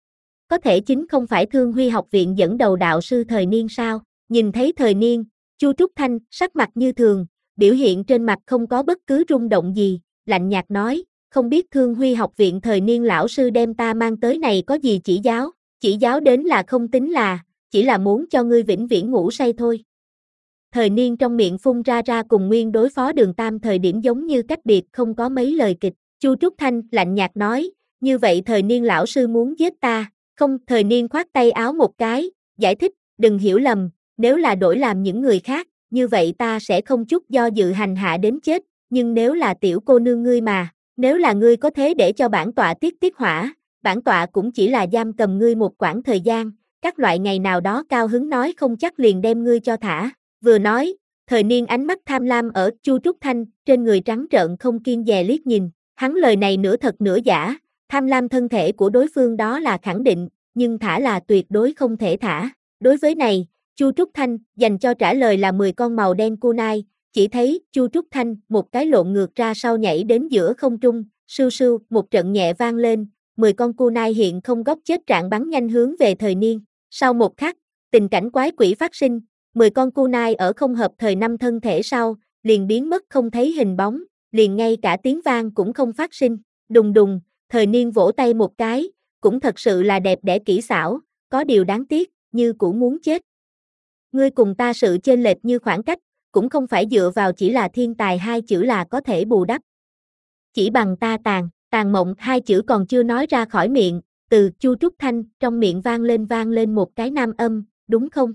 Có thể chính không phải Thương Huy học viện dẫn đầu đạo sư thời niên sao, nhìn thấy thời niên, Chu Trúc Thanh sắc mặt như thường, biểu hiện trên mặt không có bất cứ rung động gì, lạnh nhạt nói, không biết Thương Huy học viện thời niên lão sư đem ta mang tới này có gì chỉ giáo, chỉ giáo đến là không tính là, chỉ là muốn cho ngươi vĩnh viễn ngủ say thôi. Thời niên trong miệng phun ra ra cùng nguyên đối phó Đường Tam thời điểm giống như cách biệt không có mấy lời kịch, Chu Trúc Thanh lạnh nhạt nói, như vậy thời niên lão sư muốn giết ta, không, thời niên khoát tay áo một cái, giải thích, đừng hiểu lầm, nếu là đổi làm những người khác, như vậy ta sẽ không chút do dự hành hạ đến chết, nhưng nếu là tiểu cô nương ngươi mà, nếu là ngươi có thế để cho bản tọa tiết tiết hỏa, bản tọa cũng chỉ là giam cầm ngươi một quãng thời gian, các loại ngày nào đó cao hứng nói không chắc liền đem ngươi cho thả, vừa nói, thời niên ánh mắt tham lam ở Chu Trúc Thanh, trên người trắng trợn không kiêng dè liếc nhìn, hắn lời này nửa thật nửa giả, tham lam thân thể của đối phương đó là khẳng định, nhưng thả là tuyệt đối không thể thả, đối với này, Chu Trúc Thanh dành cho trả lời là mười con màu đen kunai, chỉ thấy Chu Trúc Thanh một cái lộn ngược ra sau nhảy đến giữa không trung, sưu sưu một trận nhẹ vang lên, mười con kunai hiện không góc chết trạng bắn nhanh hướng về thời niên, sau một khắc, tình cảnh quái quỷ phát sinh, mười con kunai ở không hợp thời năm thân thể sau, liền biến mất không thấy hình bóng, liền ngay cả tiếng vang cũng không phát sinh, đùng đùng, thời niên vỗ tay một cái, cũng thật sự là đẹp đẽ kỹ xảo, có điều đáng tiếc, như cũ muốn chết. Ngươi cùng ta sự chênh lệch như khoảng cách, cũng không phải dựa vào chỉ là thiên tài hai chữ là có thể bù đắp. Chỉ bằng ta tàn, tàn mộng hai chữ còn chưa nói ra khỏi miệng, từ Chu Trúc Thanh trong miệng vang lên vang lên một cái nam âm, đúng không?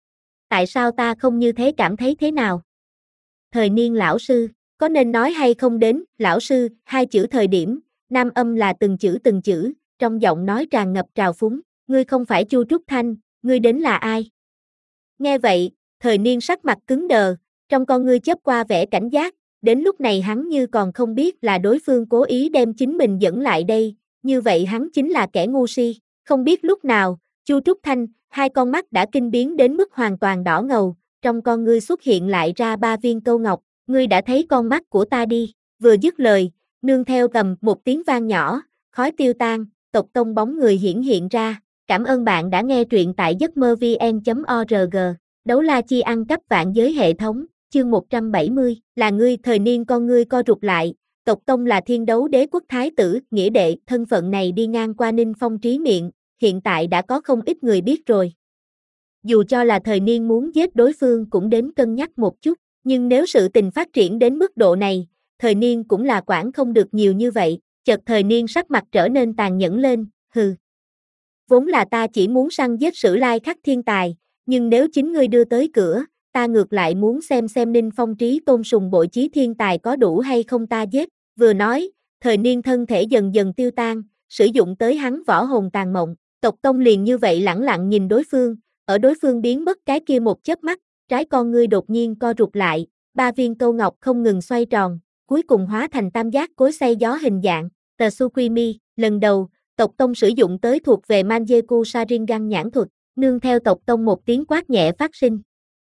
Tại sao ta không như thế cảm thấy thế nào? Thời niên lão sư, có nên nói hay không đến, lão sư, hai chữ thời điểm, nam âm là từng chữ từng chữ, trong giọng nói tràn ngập trào phúng, ngươi không phải Chu Trúc Thanh, ngươi đến là ai? Nghe vậy, Thời Niên sắc mặt cứng đờ, trong con ngươi chớp qua vẻ cảnh giác, đến lúc này hắn như còn không biết là đối phương cố ý đem chính mình dẫn lại đây, như vậy hắn chính là kẻ ngu si, không biết lúc nào, Chu Trúc Thanh, hai con mắt đã kinh biến đến mức hoàn toàn đỏ ngầu, trong con ngươi xuất hiện lại ra ba viên câu ngọc, ngươi đã thấy con mắt của ta đi, vừa dứt lời, nương theo cầm một tiếng vang nhỏ, khói tiêu tan, tộc tông bóng người hiển hiện ra, cảm ơn bạn đã nghe truyện tại giấc mơ vn chấm org, đấu la chi ăn cắp vạn giới hệ thống, chương một trăm bảy mươi, là ngươi. Thời Niên con ngươi co rụt lại, tộc tông là Thiên Đấu Đế quốc thái tử, nghĩa đệ, thân phận này đi ngang qua Ninh Phong trí miệng, hiện tại đã có không ít người biết rồi. Dù cho là Thời Niên muốn giết đối phương cũng đến cân nhắc một chút, nhưng nếu sự tình phát triển đến mức độ này, Thời Niên cũng là quản không được nhiều như vậy, chợt Thời Niên sắc mặt trở nên tàn nhẫn lên, hừ. Vốn là ta chỉ muốn săn giết Sử Lai Khắc thiên tài, nhưng nếu chính ngươi đưa tới cửa, ta ngược lại muốn xem xem Ninh Phong trí tôn sùng bội chí thiên tài có đủ hay không ta giết, vừa nói, Thời Niên thân thể dần dần tiêu tan, sử dụng tới hắn võ hồn tàn mộng, tộc tông liền như vậy lẳng lặng nhìn đối phương, ở đối phương biến mất cái kia một chớp mắt, trái con ngươi đột nhiên co rụt lại, ba viên câu ngọc không ngừng xoay tròn, cuối cùng hóa thành tam giác cối xay gió hình dạng, tờ Sukimi, lần đầu, tộc tông sử dụng tới thuộc về Manjeku Sharingan nhãn thuật, nương theo tộc tông một tiếng quát nhẹ phát sinh.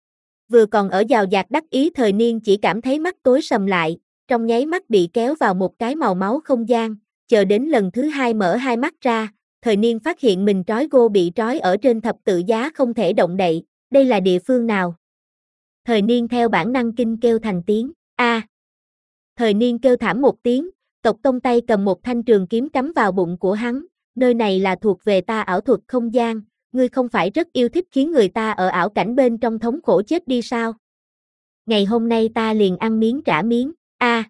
Vừa còn ở giàu dạt đắc ý Thời Niên chỉ cảm thấy mắt tối sầm lại, trong nháy mắt bị kéo vào một cái màu máu không gian, chờ đến lần thứ hai mở hai mắt ra, Thời Niên phát hiện mình trói gô bị trói ở trên thập tự giá không thể động đậy, đây là địa phương nào? Thời Niên theo bản năng kinh kêu thành tiếng, a. À. Thời Niên kêu thảm một tiếng, tộc tông tay cầm một thanh trường kiếm cắm vào bụng của hắn, nơi này là thuộc về ta ảo thuật không gian, ngươi không phải rất yêu thích khiến người ta ở ảo cảnh bên trong thống khổ chết đi sao? Ngày hôm nay ta liền ăn miếng trả miếng, a. À.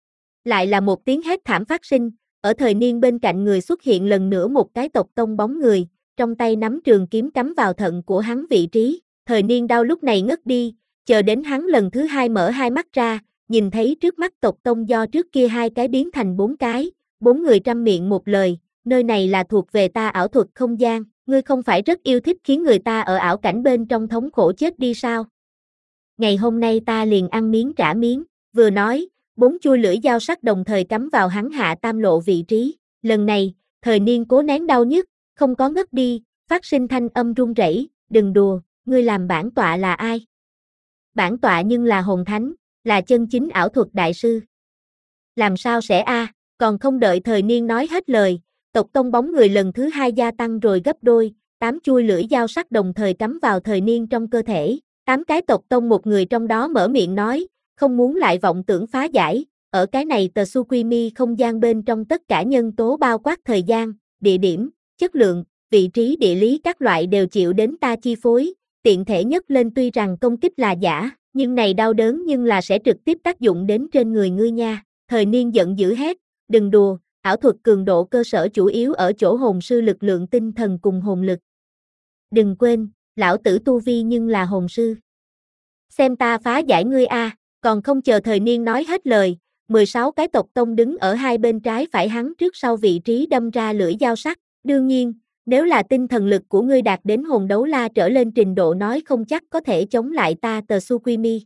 Lại là một tiếng hét thảm phát sinh, ở Thời Niên bên cạnh người xuất hiện lần nữa một cái tộc tông bóng người, trong tay nắm trường kiếm cắm vào thận của hắn vị trí, Thời Niên đau lúc này ngất đi, chờ đến hắn lần thứ hai mở hai mắt ra, nhìn thấy trước mắt tộc tông do trước kia hai cái biến thành bốn cái, bốn người trăm miệng một lời, nơi này là thuộc về ta ảo thuật không gian, ngươi không phải rất yêu thích khiến người ta ở ảo cảnh bên trong thống khổ chết đi sao? Ngày hôm nay ta liền ăn miếng trả miếng, vừa nói, bốn chuôi lưỡi dao sắc đồng thời cắm vào hắn hạ tam lộ vị trí, lần này, Thời Niên cố nén đau nhức, không có ngất đi, phát sinh thanh âm run rẩy, đừng đùa, ngươi làm bản tọa là ai? Bản tọa nhưng là hồn thánh, là chân chính ảo thuật đại sư. Làm sao sẽ a? À? Còn không đợi Thời Niên nói hết lời, tộc tông bóng người lần thứ hai gia tăng rồi gấp đôi, tám chuôi lưỡi dao sắc đồng thời cắm vào Thời Niên trong cơ thể, tám cái tộc tông một người trong đó mở miệng nói, không muốn lại vọng tưởng phá giải, ở cái này tờ Sukimi không gian bên trong tất cả nhân tố bao quát thời gian, địa điểm, chất lượng, vị trí địa lý các loại đều chịu đến ta chi phối, tiện thể nhất lên tuy rằng công kích là giả, nhưng này đau đớn nhưng là sẽ trực tiếp tác dụng đến trên người ngươi nha. Thời Niên giận dữ hét, đừng đùa, ảo thuật cường độ cơ sở chủ yếu ở chỗ hồn sư lực lượng tinh thần cùng hồn lực. Đừng quên, lão tử tu vi nhưng là hồn sư. Xem ta phá giải ngươi a. Còn không chờ Thời Niên nói hết lời, mười sáu cái tộc tông đứng ở hai bên trái phải hắn trước sau vị trí đâm ra lưỡi dao sắc, đương nhiên, nếu là tinh thần lực của ngươi đạt đến hồn đấu la trở lên trình độ nói không chắc có thể chống lại ta tờ Sukimi.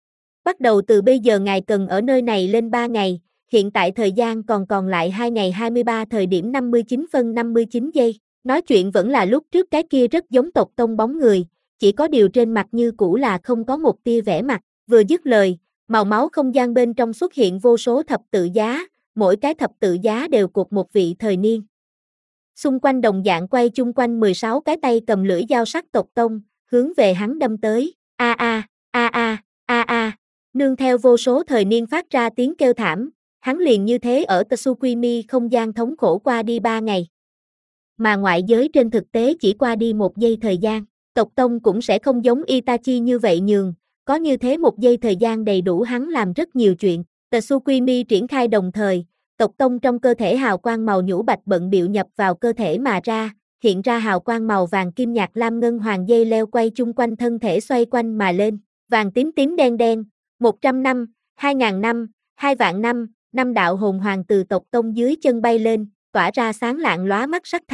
Bắt đầu từ bây giờ ngài cần ở nơi này lên ba ngày, hiện tại thời gian còn còn lại hai ngày hai mươi ba thời điểm năm mươi chín phân năm mươi chín giây, nói chuyện vẫn là lúc trước cái kia rất giống tộc tông bóng người, chỉ có điều trên mặt như cũ là không có một tia vẻ mặt, vừa dứt lời, màu máu không gian bên trong xuất hiện vô số thập tự giá, mỗi cái thập tự giá đều cột một vị Thời Niên. Xung quanh đồng dạng quay chung quanh mười sáu cái tay cầm lưỡi dao sắc tộc tông, hướng về hắn đâm tới, a a, a a, a a, nương theo vô số Thời Niên phát ra tiếng kêu thảm, hắn liền như thế ở Tsukimi không gian thống khổ qua đi ba ngày. Mà ngoại giới trên thực tế chỉ qua đi một giây thời gian, tộc tông cũng sẽ không giống Itachi như vậy nhường, có như thế một giây thời gian đầy đủ hắn làm rất nhiều chuyện. Tsukimi triển khai đồng thời, tộc tông trong cơ thể hào quang màu nhũ bạch bận bịu nhập vào cơ thể mà ra, hiện ra hào quang màu vàng kim nhạt lam ngân hoàng dây leo quay chung quanh thân thể xoay quanh mà lên, vàng tím tím đen đen, một trăm năm, hai ngàn năm, hai vạn năm, năm đạo hồn hoàng từ tộc tông dưới chân bay lên, tỏa ra sáng lạng lóa mắt sắc thái,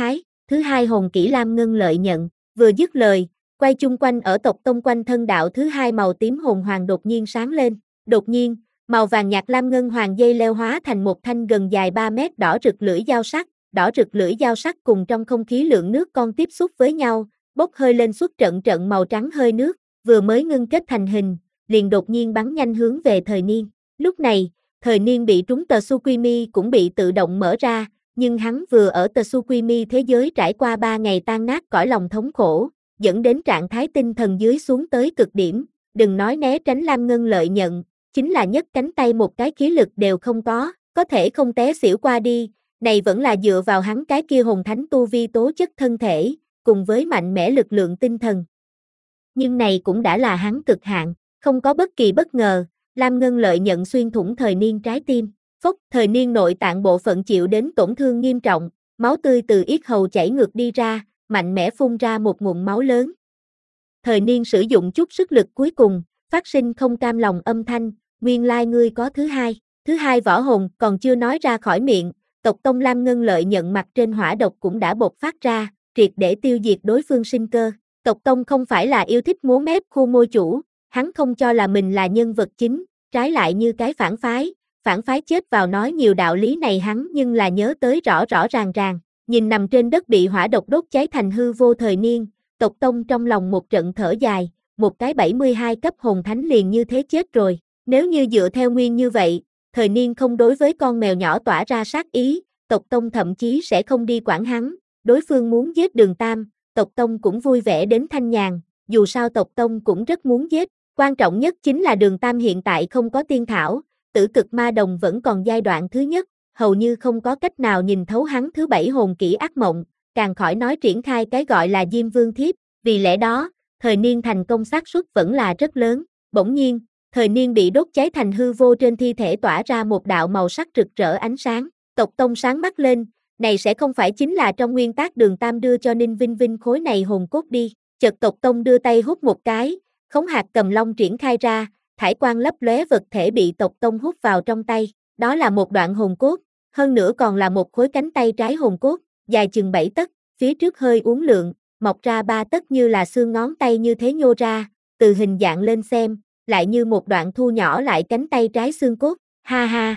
thứ hai hồn kỹ Lam Ngân Lợi Nhận, vừa dứt lời, quay chung quanh ở tộc tông quanh thân đạo thứ hai màu tím hồn hoàng đột nhiên sáng lên, đột nhiên, màu vàng nhạt lam ngân hoàng dây leo hóa thành một thanh gần dài ba mét đỏ rực lưỡi dao sắc, đỏ rực lưỡi dao sắc cùng trong không khí lượng nước con tiếp xúc với nhau, bốc hơi lên xuất trận trận màu trắng hơi nước, vừa mới ngưng kết thành hình, liền đột nhiên bắn nhanh hướng về Thời Niên. Lúc này, Thời Niên bị trúng tờ Tsukimi cũng bị tự động mở ra, nhưng hắn vừa ở tờ Tsukimi thế giới trải qua ba ngày tan nát cõi lòng thống khổ, dẫn đến trạng thái tinh thần dưới xuống tới cực điểm, đừng nói né tránh Lam Ngân Lợi Nhận, chính là nhấc cánh tay một cái khí lực đều không có, có thể không té xỉu qua đi, này vẫn là dựa vào hắn cái kia hồn thánh tu vi tố chất thân thể, cùng với mạnh mẽ lực lượng tinh thần. Nhưng này cũng đã là hắn cực hạn, không có bất kỳ bất ngờ, Lam Ngân Lợi Nhận xuyên thủng Thời Niên trái tim, phốc, Thời Niên nội tạng bộ phận chịu đến tổn thương nghiêm trọng, máu tươi từ yết hầu chảy ngược đi ra, mạnh mẽ phun ra một ngụm máu lớn. Thời Niên sử dụng chút sức lực cuối cùng, phát sinh không cam lòng âm thanh, nguyên lai ngươi có thứ hai, thứ hai võ hồn còn chưa nói ra khỏi miệng, tộc tông Lam Ngân Lợi Nhận mặt trên hỏa độc cũng đã bộc phát ra, triệt để tiêu diệt đối phương sinh cơ. Tộc tông không phải là yêu thích múa mép khu môi chủ, hắn không cho là mình là nhân vật chính, trái lại như cái phản phái, phản phái chết vào nói nhiều đạo lý này hắn nhưng là nhớ tới rõ rõ ràng ràng, nhìn nằm trên đất bị hỏa độc đốt cháy thành hư vô Thời Niên, tộc tông trong lòng một trận thở dài, một cái bảy mươi hai cấp hồn thánh liền như thế chết rồi, nếu như dựa theo nguyên như vậy, Thời Niên không đối với con mèo nhỏ tỏa ra sát ý, tộc tông thậm chí sẽ không đi quản hắn, đối phương muốn giết Đường Tam, tộc tông cũng vui vẻ đến thanh nhàn, dù sao tộc tông cũng rất muốn giết, quan trọng nhất chính là Đường Tam hiện tại không có tiên thảo, tử cực ma đồng vẫn còn giai đoạn thứ nhất, hầu như không có cách nào nhìn thấu hắn thứ bảy hồn kỹ ác mộng, càng khỏi nói triển khai cái gọi là Diêm Vương Thiếp, vì lẽ đó, Thời Niên thành công xác suất vẫn là rất lớn, bỗng nhiên, Thời Niên bị đốt cháy thành hư vô trên thi thể tỏa ra một đạo màu sắc rực rỡ ánh sáng, tộc tông sáng mắt lên, này sẽ không phải chính là trong nguyên tắc Đường Tam đưa cho Ninh Vinh Vinh khối này hồn cốt đi, chợt tộc tông đưa tay hút một cái, khống hạt cầm long triển khai ra, thải quang lấp lóe vật thể bị tộc tông hút vào trong tay, đó là một đoạn hồn cốt, hơn nữa còn là một khối cánh tay trái hồn cốt, dài chừng bảy tấc, phía trước hơi uốn lượn, mọc ra ba tấc như là xương ngón tay như thế nhô ra, từ hình dạng lên xem, lại như một đoạn thu nhỏ lại cánh tay trái xương cốt, ha ha.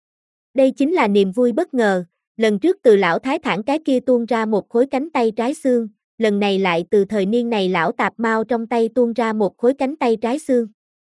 Đây chính là niềm vui bất ngờ, lần trước từ lão thái thản cái kia tuôn ra một khối cánh tay trái xương, lần này lại từ Thời Niên này lão tạp mau trong tay tuôn ra một khối cánh tay trái xương.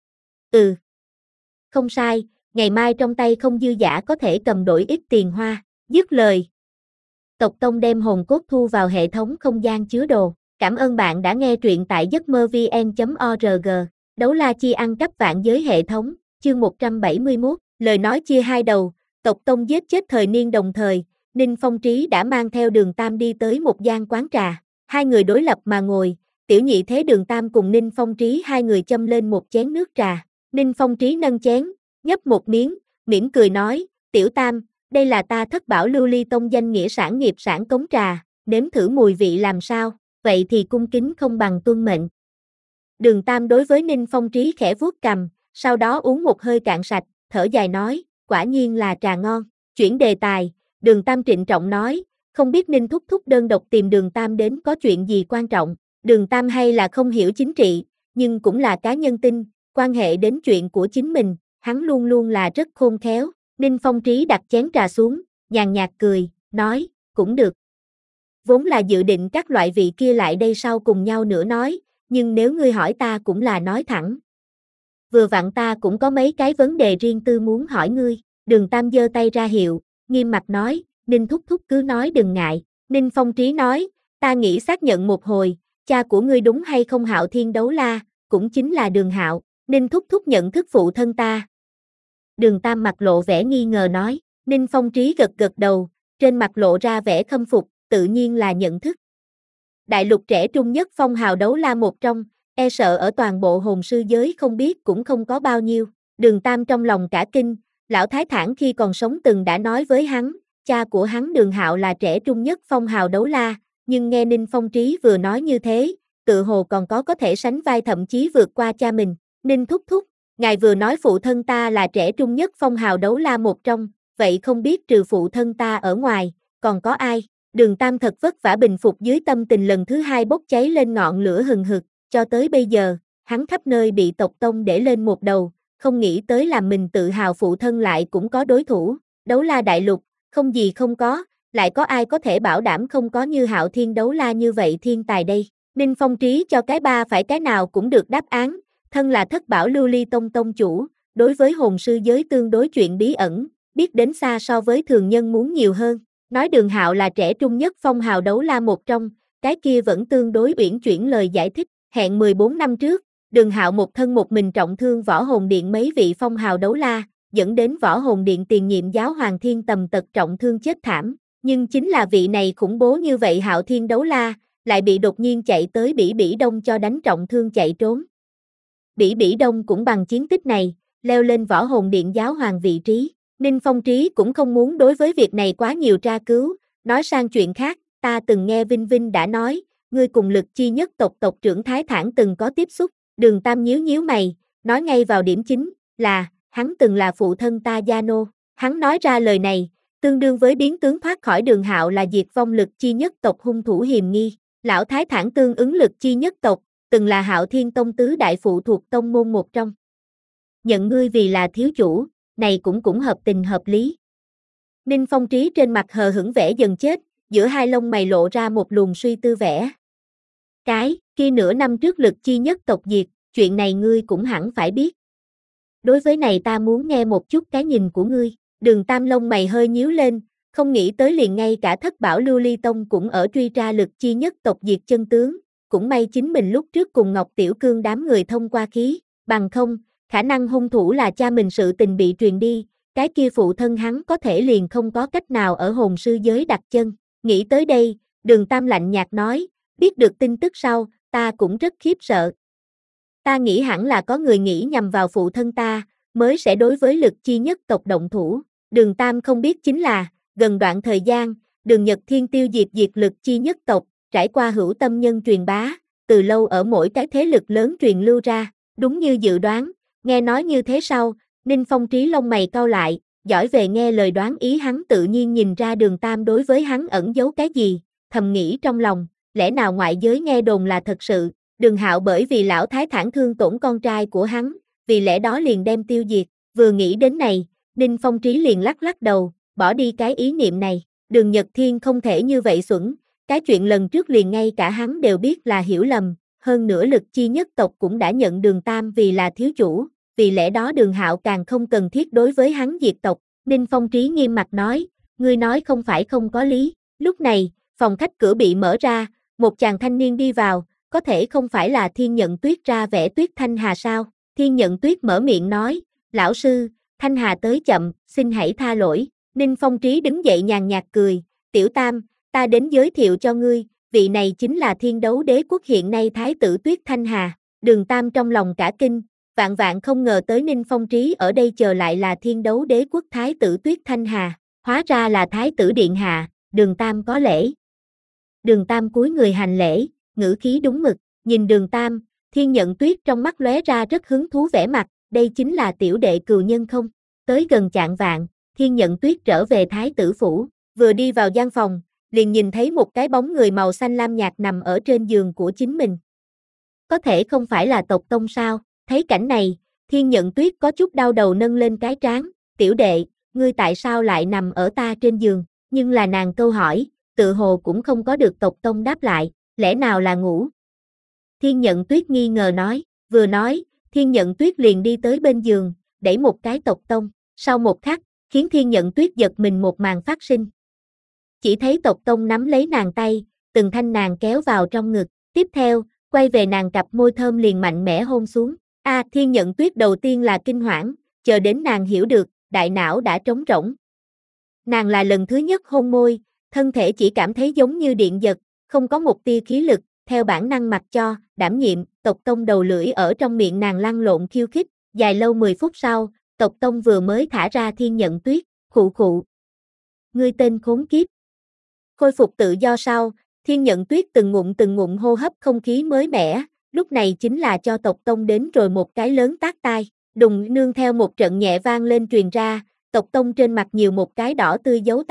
Ừ. Không sai, ngày mai trong tay không dư giả có thể cầm đổi ít tiền hoa, dứt lời. Tộc tông đem hồn cốt thu vào hệ thống không gian chứa đồ. Cảm ơn bạn đã nghe truyện tại giấc mơ vn chấm org. Đấu la chi ăn cắp vạn giới hệ thống, chương một trăm bảy mươi mốt, lời nói chia hai đầu, tộc tông giết chết Thời Niên đồng thời, Ninh Phong Trí đã mang theo Đường Tam đi tới một gian quán trà, hai người đối lập mà ngồi, tiểu nhị thế Đường Tam cùng Ninh Phong Trí hai người châm lên một chén nước trà, Ninh Phong Trí nâng chén, nhấp một miếng, mỉm cười nói, tiểu Tam, đây là ta Thất Bảo Lưu Ly Tông danh nghĩa sản nghiệp sản cống trà, nếm thử mùi vị làm sao, vậy thì cung kính không bằng tuân mệnh. Đường Tam đối với Ninh Phong Trí khẽ vuốt cằm, sau đó uống một hơi cạn sạch, thở dài nói, quả nhiên là trà ngon, chuyển đề tài, Đường Tam trịnh trọng nói, không biết Ninh thúc thúc đơn độc tìm Đường Tam đến có chuyện gì quan trọng, Đường Tam hay là không hiểu chính trị, nhưng cũng là cá nhân tinh, quan hệ đến chuyện của chính mình, hắn luôn luôn là rất khôn khéo, Ninh Phong Trí đặt chén trà xuống, nhàn nhạt cười, nói, cũng được. Vốn là dự định các loại vị kia lại đây sau cùng nhau nữa nói, nhưng nếu ngươi hỏi ta cũng là nói thẳng. Vừa vặn ta cũng có mấy cái vấn đề riêng tư muốn hỏi ngươi, Đường Tam giơ tay ra hiệu, nghiêm mặt nói, Ninh thúc thúc cứ nói đừng ngại, Ninh Phong Trí nói, ta nghĩ xác nhận một hồi, cha của ngươi đúng hay không Hạo Thiên Đấu La, cũng chính là Đường Hạo, Ninh thúc thúc nhận thức phụ thân ta. Đường Tam mặt lộ vẻ nghi ngờ nói, Ninh Phong Trí gật gật đầu, trên mặt lộ ra vẻ khâm phục, tự nhiên là nhận thức. Đại lục trẻ trung nhất phong hào đấu la một trong, e sợ ở toàn bộ hồn sư giới không biết cũng không có bao nhiêu. Đường Tam trong lòng cả kinh, lão thái thản khi còn sống từng đã nói với hắn, cha của hắn Đường Hạo là trẻ trung nhất phong hào đấu la, nhưng nghe Ninh Phong Trí vừa nói như thế, tự hồ còn có có thể sánh vai thậm chí vượt qua cha mình. Ninh thúc thúc, ngài vừa nói phụ thân ta là trẻ trung nhất phong hào đấu la một trong, vậy không biết trừ phụ thân ta ở ngoài, còn có ai? Đường Tam thật vất vả bình phục dưới tâm tình lần thứ hai bốc cháy lên ngọn lửa hừng hực, cho tới bây giờ, hắn khắp nơi bị tộc tông để lên một đầu, không nghĩ tới làm mình tự hào phụ thân lại cũng có đối thủ, Đấu La đại lục, không gì không có, lại có ai có thể bảo đảm không có như Hạo Thiên Đấu La như vậy thiên tài đây. Ninh Phong Trí cho cái ba phải cái nào cũng được đáp án, thân là Thất Bảo Lưu Ly Tông tông chủ, đối với hồn sư giới tương đối chuyện bí ẩn, biết đến xa so với thường nhân muốn nhiều hơn. Nói Đường Hạo là trẻ trung nhất phong hào đấu la một trong, cái kia vẫn tương đối uyển chuyển lời giải thích, hẹn mười bốn năm trước, Đường Hạo một thân một mình trọng thương Võ Hồn Điện mấy vị phong hào đấu la, dẫn đến Võ Hồn Điện tiền nhiệm giáo hoàng Thiên Tầm tật trọng thương chết thảm, nhưng chính là vị này khủng bố như vậy Hạo Thiên đấu la, lại bị đột nhiên chạy tới Bỉ Bỉ Đông cho đánh trọng thương chạy trốn. Bỉ Bỉ Đông cũng bằng chiến tích này, leo lên Võ Hồn Điện giáo hoàng vị trí. Ninh Phong Trí cũng không muốn đối với việc này quá nhiều tra cứu, nói sang chuyện khác, ta từng nghe Vinh Vinh đã nói, ngươi cùng Lực Chi nhất tộc tộc trưởng Thái Thản từng có tiếp xúc, Đường Tam nhíu nhíu mày, nói ngay vào điểm chính, là, hắn từng là phụ thân ta Gia Nô, hắn nói ra lời này, tương đương với biến tướng thoát khỏi Đường Hạo là diệt vong Lực Chi nhất tộc hung thủ hiềm nghi, lão Thái Thản tương ứng Lực Chi nhất tộc, từng là Hạo Thiên Tông tứ đại phụ thuộc tông môn một trong. Nhận ngươi vì là thiếu chủ, này cũng cũng hợp tình hợp lý. Ninh Phong Trí trên mặt hờ hững vẻ dần chết, giữa hai lông mày lộ ra một luồng suy tư vẻ. Cái, kia nửa năm trước Lực Chi nhất tộc diệt, chuyện này ngươi cũng hẳn phải biết. Đối với này ta muốn nghe một chút cái nhìn của ngươi, Đường Tam lông mày hơi nhíu lên, không nghĩ tới liền ngay cả Thất Bảo Lưu Ly Tông cũng ở truy tra Lực Chi nhất tộc diệt chân tướng, cũng may chính mình lúc trước cùng Ngọc Tiểu Cương đám người thông qua khí, bằng không, khả năng hung thủ là cha mình sự tình bị truyền đi, cái kia phụ thân hắn có thể liền không có cách nào ở hồn sư giới đặt chân. Nghĩ tới đây, Đường Tam lạnh nhạt nói, biết được tin tức sau, ta cũng rất khiếp sợ. Ta nghĩ hẳn là có người nghĩ nhằm vào phụ thân ta, mới sẽ đối với Lực Chi nhất tộc động thủ. Đường Tam không biết chính là, gần đoạn thời gian, Đường Nhật Thiên tiêu diệt diệt Lực Chi nhất tộc, trải qua hữu tâm nhân truyền bá, từ lâu ở mỗi cái thế lực lớn truyền lưu ra, đúng như dự đoán. Nghe nói như thế sau, Ninh Phong Trí lông mày cau lại, giỏi về nghe lời đoán ý hắn tự nhiên nhìn ra Đường Tam đối với hắn ẩn giấu cái gì, thầm nghĩ trong lòng, lẽ nào ngoại giới nghe đồn là thật sự, Đường Hạo bởi vì lão Thái Thản thương tổn con trai của hắn, vì lẽ đó liền đem tiêu diệt, vừa nghĩ đến này, Ninh Phong Trí liền lắc lắc đầu, bỏ đi cái ý niệm này, Đường Nhật Thiên không thể như vậy xuẩn, cái chuyện lần trước liền ngay cả hắn đều biết là hiểu lầm, hơn nữa Lực Chi nhất tộc cũng đã nhận Đường Tam vì là thiếu chủ. Vì lẽ đó Đường Hạo càng không cần thiết đối với hắn diệt tộc, Ninh Phong Trí nghiêm mặt nói, ngươi nói không phải không có lý, lúc này, phòng khách cửa bị mở ra, một chàng thanh niên đi vào, có thể không phải là Thiên Nhận Tuyết ra vẻ Tuyết Thanh Hà sao, Thiên Nhận Tuyết mở miệng nói, lão sư, Thanh Hà tới chậm, xin hãy tha lỗi, Ninh Phong Trí đứng dậy nhàn nhạt cười, tiểu tam, ta đến giới thiệu cho ngươi, vị này chính là Thiên Đấu Đế Quốc hiện nay Thái tử Tuyết Thanh Hà, Đường Tam trong lòng cả kinh, vạn vạn không ngờ tới Ninh Phong Trí ở đây chờ lại là Thiên Đấu Đế Quốc Thái tử Tuyết Thanh Hà, hóa ra là Thái tử Điện Hạ, Đường Tam có lễ. Đường Tam cúi người hành lễ, ngữ khí đúng mực, nhìn Đường Tam, Thiên Nhận Tuyết trong mắt lóe ra rất hứng thú vẻ mặt, đây chính là tiểu đệ cừu nhân không? Tới gần chạng vạn, Thiên Nhận Tuyết trở về Thái tử phủ, vừa đi vào gian phòng, liền nhìn thấy một cái bóng người màu xanh lam nhạt nằm ở trên giường của chính mình. Có thể không phải là tộc tông sao? Thấy cảnh này, Thiên Nhận Tuyết có chút đau đầu nâng lên cái trán, tiểu đệ, ngươi tại sao lại nằm ở ta trên giường, nhưng là nàng câu hỏi, tự hồ cũng không có được tộc tông đáp lại, lẽ nào là ngủ? Thiên Nhận Tuyết nghi ngờ nói, vừa nói, Thiên Nhận Tuyết liền đi tới bên giường, đẩy một cái tộc tông, sau một khắc, khiến Thiên Nhận Tuyết giật mình một màn phát sinh. Chỉ thấy tộc tông nắm lấy nàng tay, từng thanh nàng kéo vào trong ngực, tiếp theo, quay về nàng cặp môi thơm liền mạnh mẽ hôn xuống. A à, Thiên Nhận Tuyết đầu tiên là kinh hoảng, chờ đến nàng hiểu được, đại não đã trống rỗng. Nàng là lần thứ nhất hôn môi, thân thể chỉ cảm thấy giống như điện giật, không có một tia khí lực, theo bản năng mặc cho, đảm nhiệm, tộc tông đầu lưỡi ở trong miệng nàng lăn lộn khiêu khích, dài lâu mười phút sau, tộc tông vừa mới thả ra Thiên Nhận Tuyết, khụ khụ. Ngươi tên khốn kiếp. Khôi phục tự do sau, Thiên Nhận Tuyết từng ngụm từng ngụm hô hấp không khí mới mẻ, lúc này chính là cho tộc tông đến rồi một cái lớn tát tai, đùng nương theo một trận nhẹ vang lên truyền ra, tộc tông trên mặt nhiều một cái đỏ tươi dấu tay,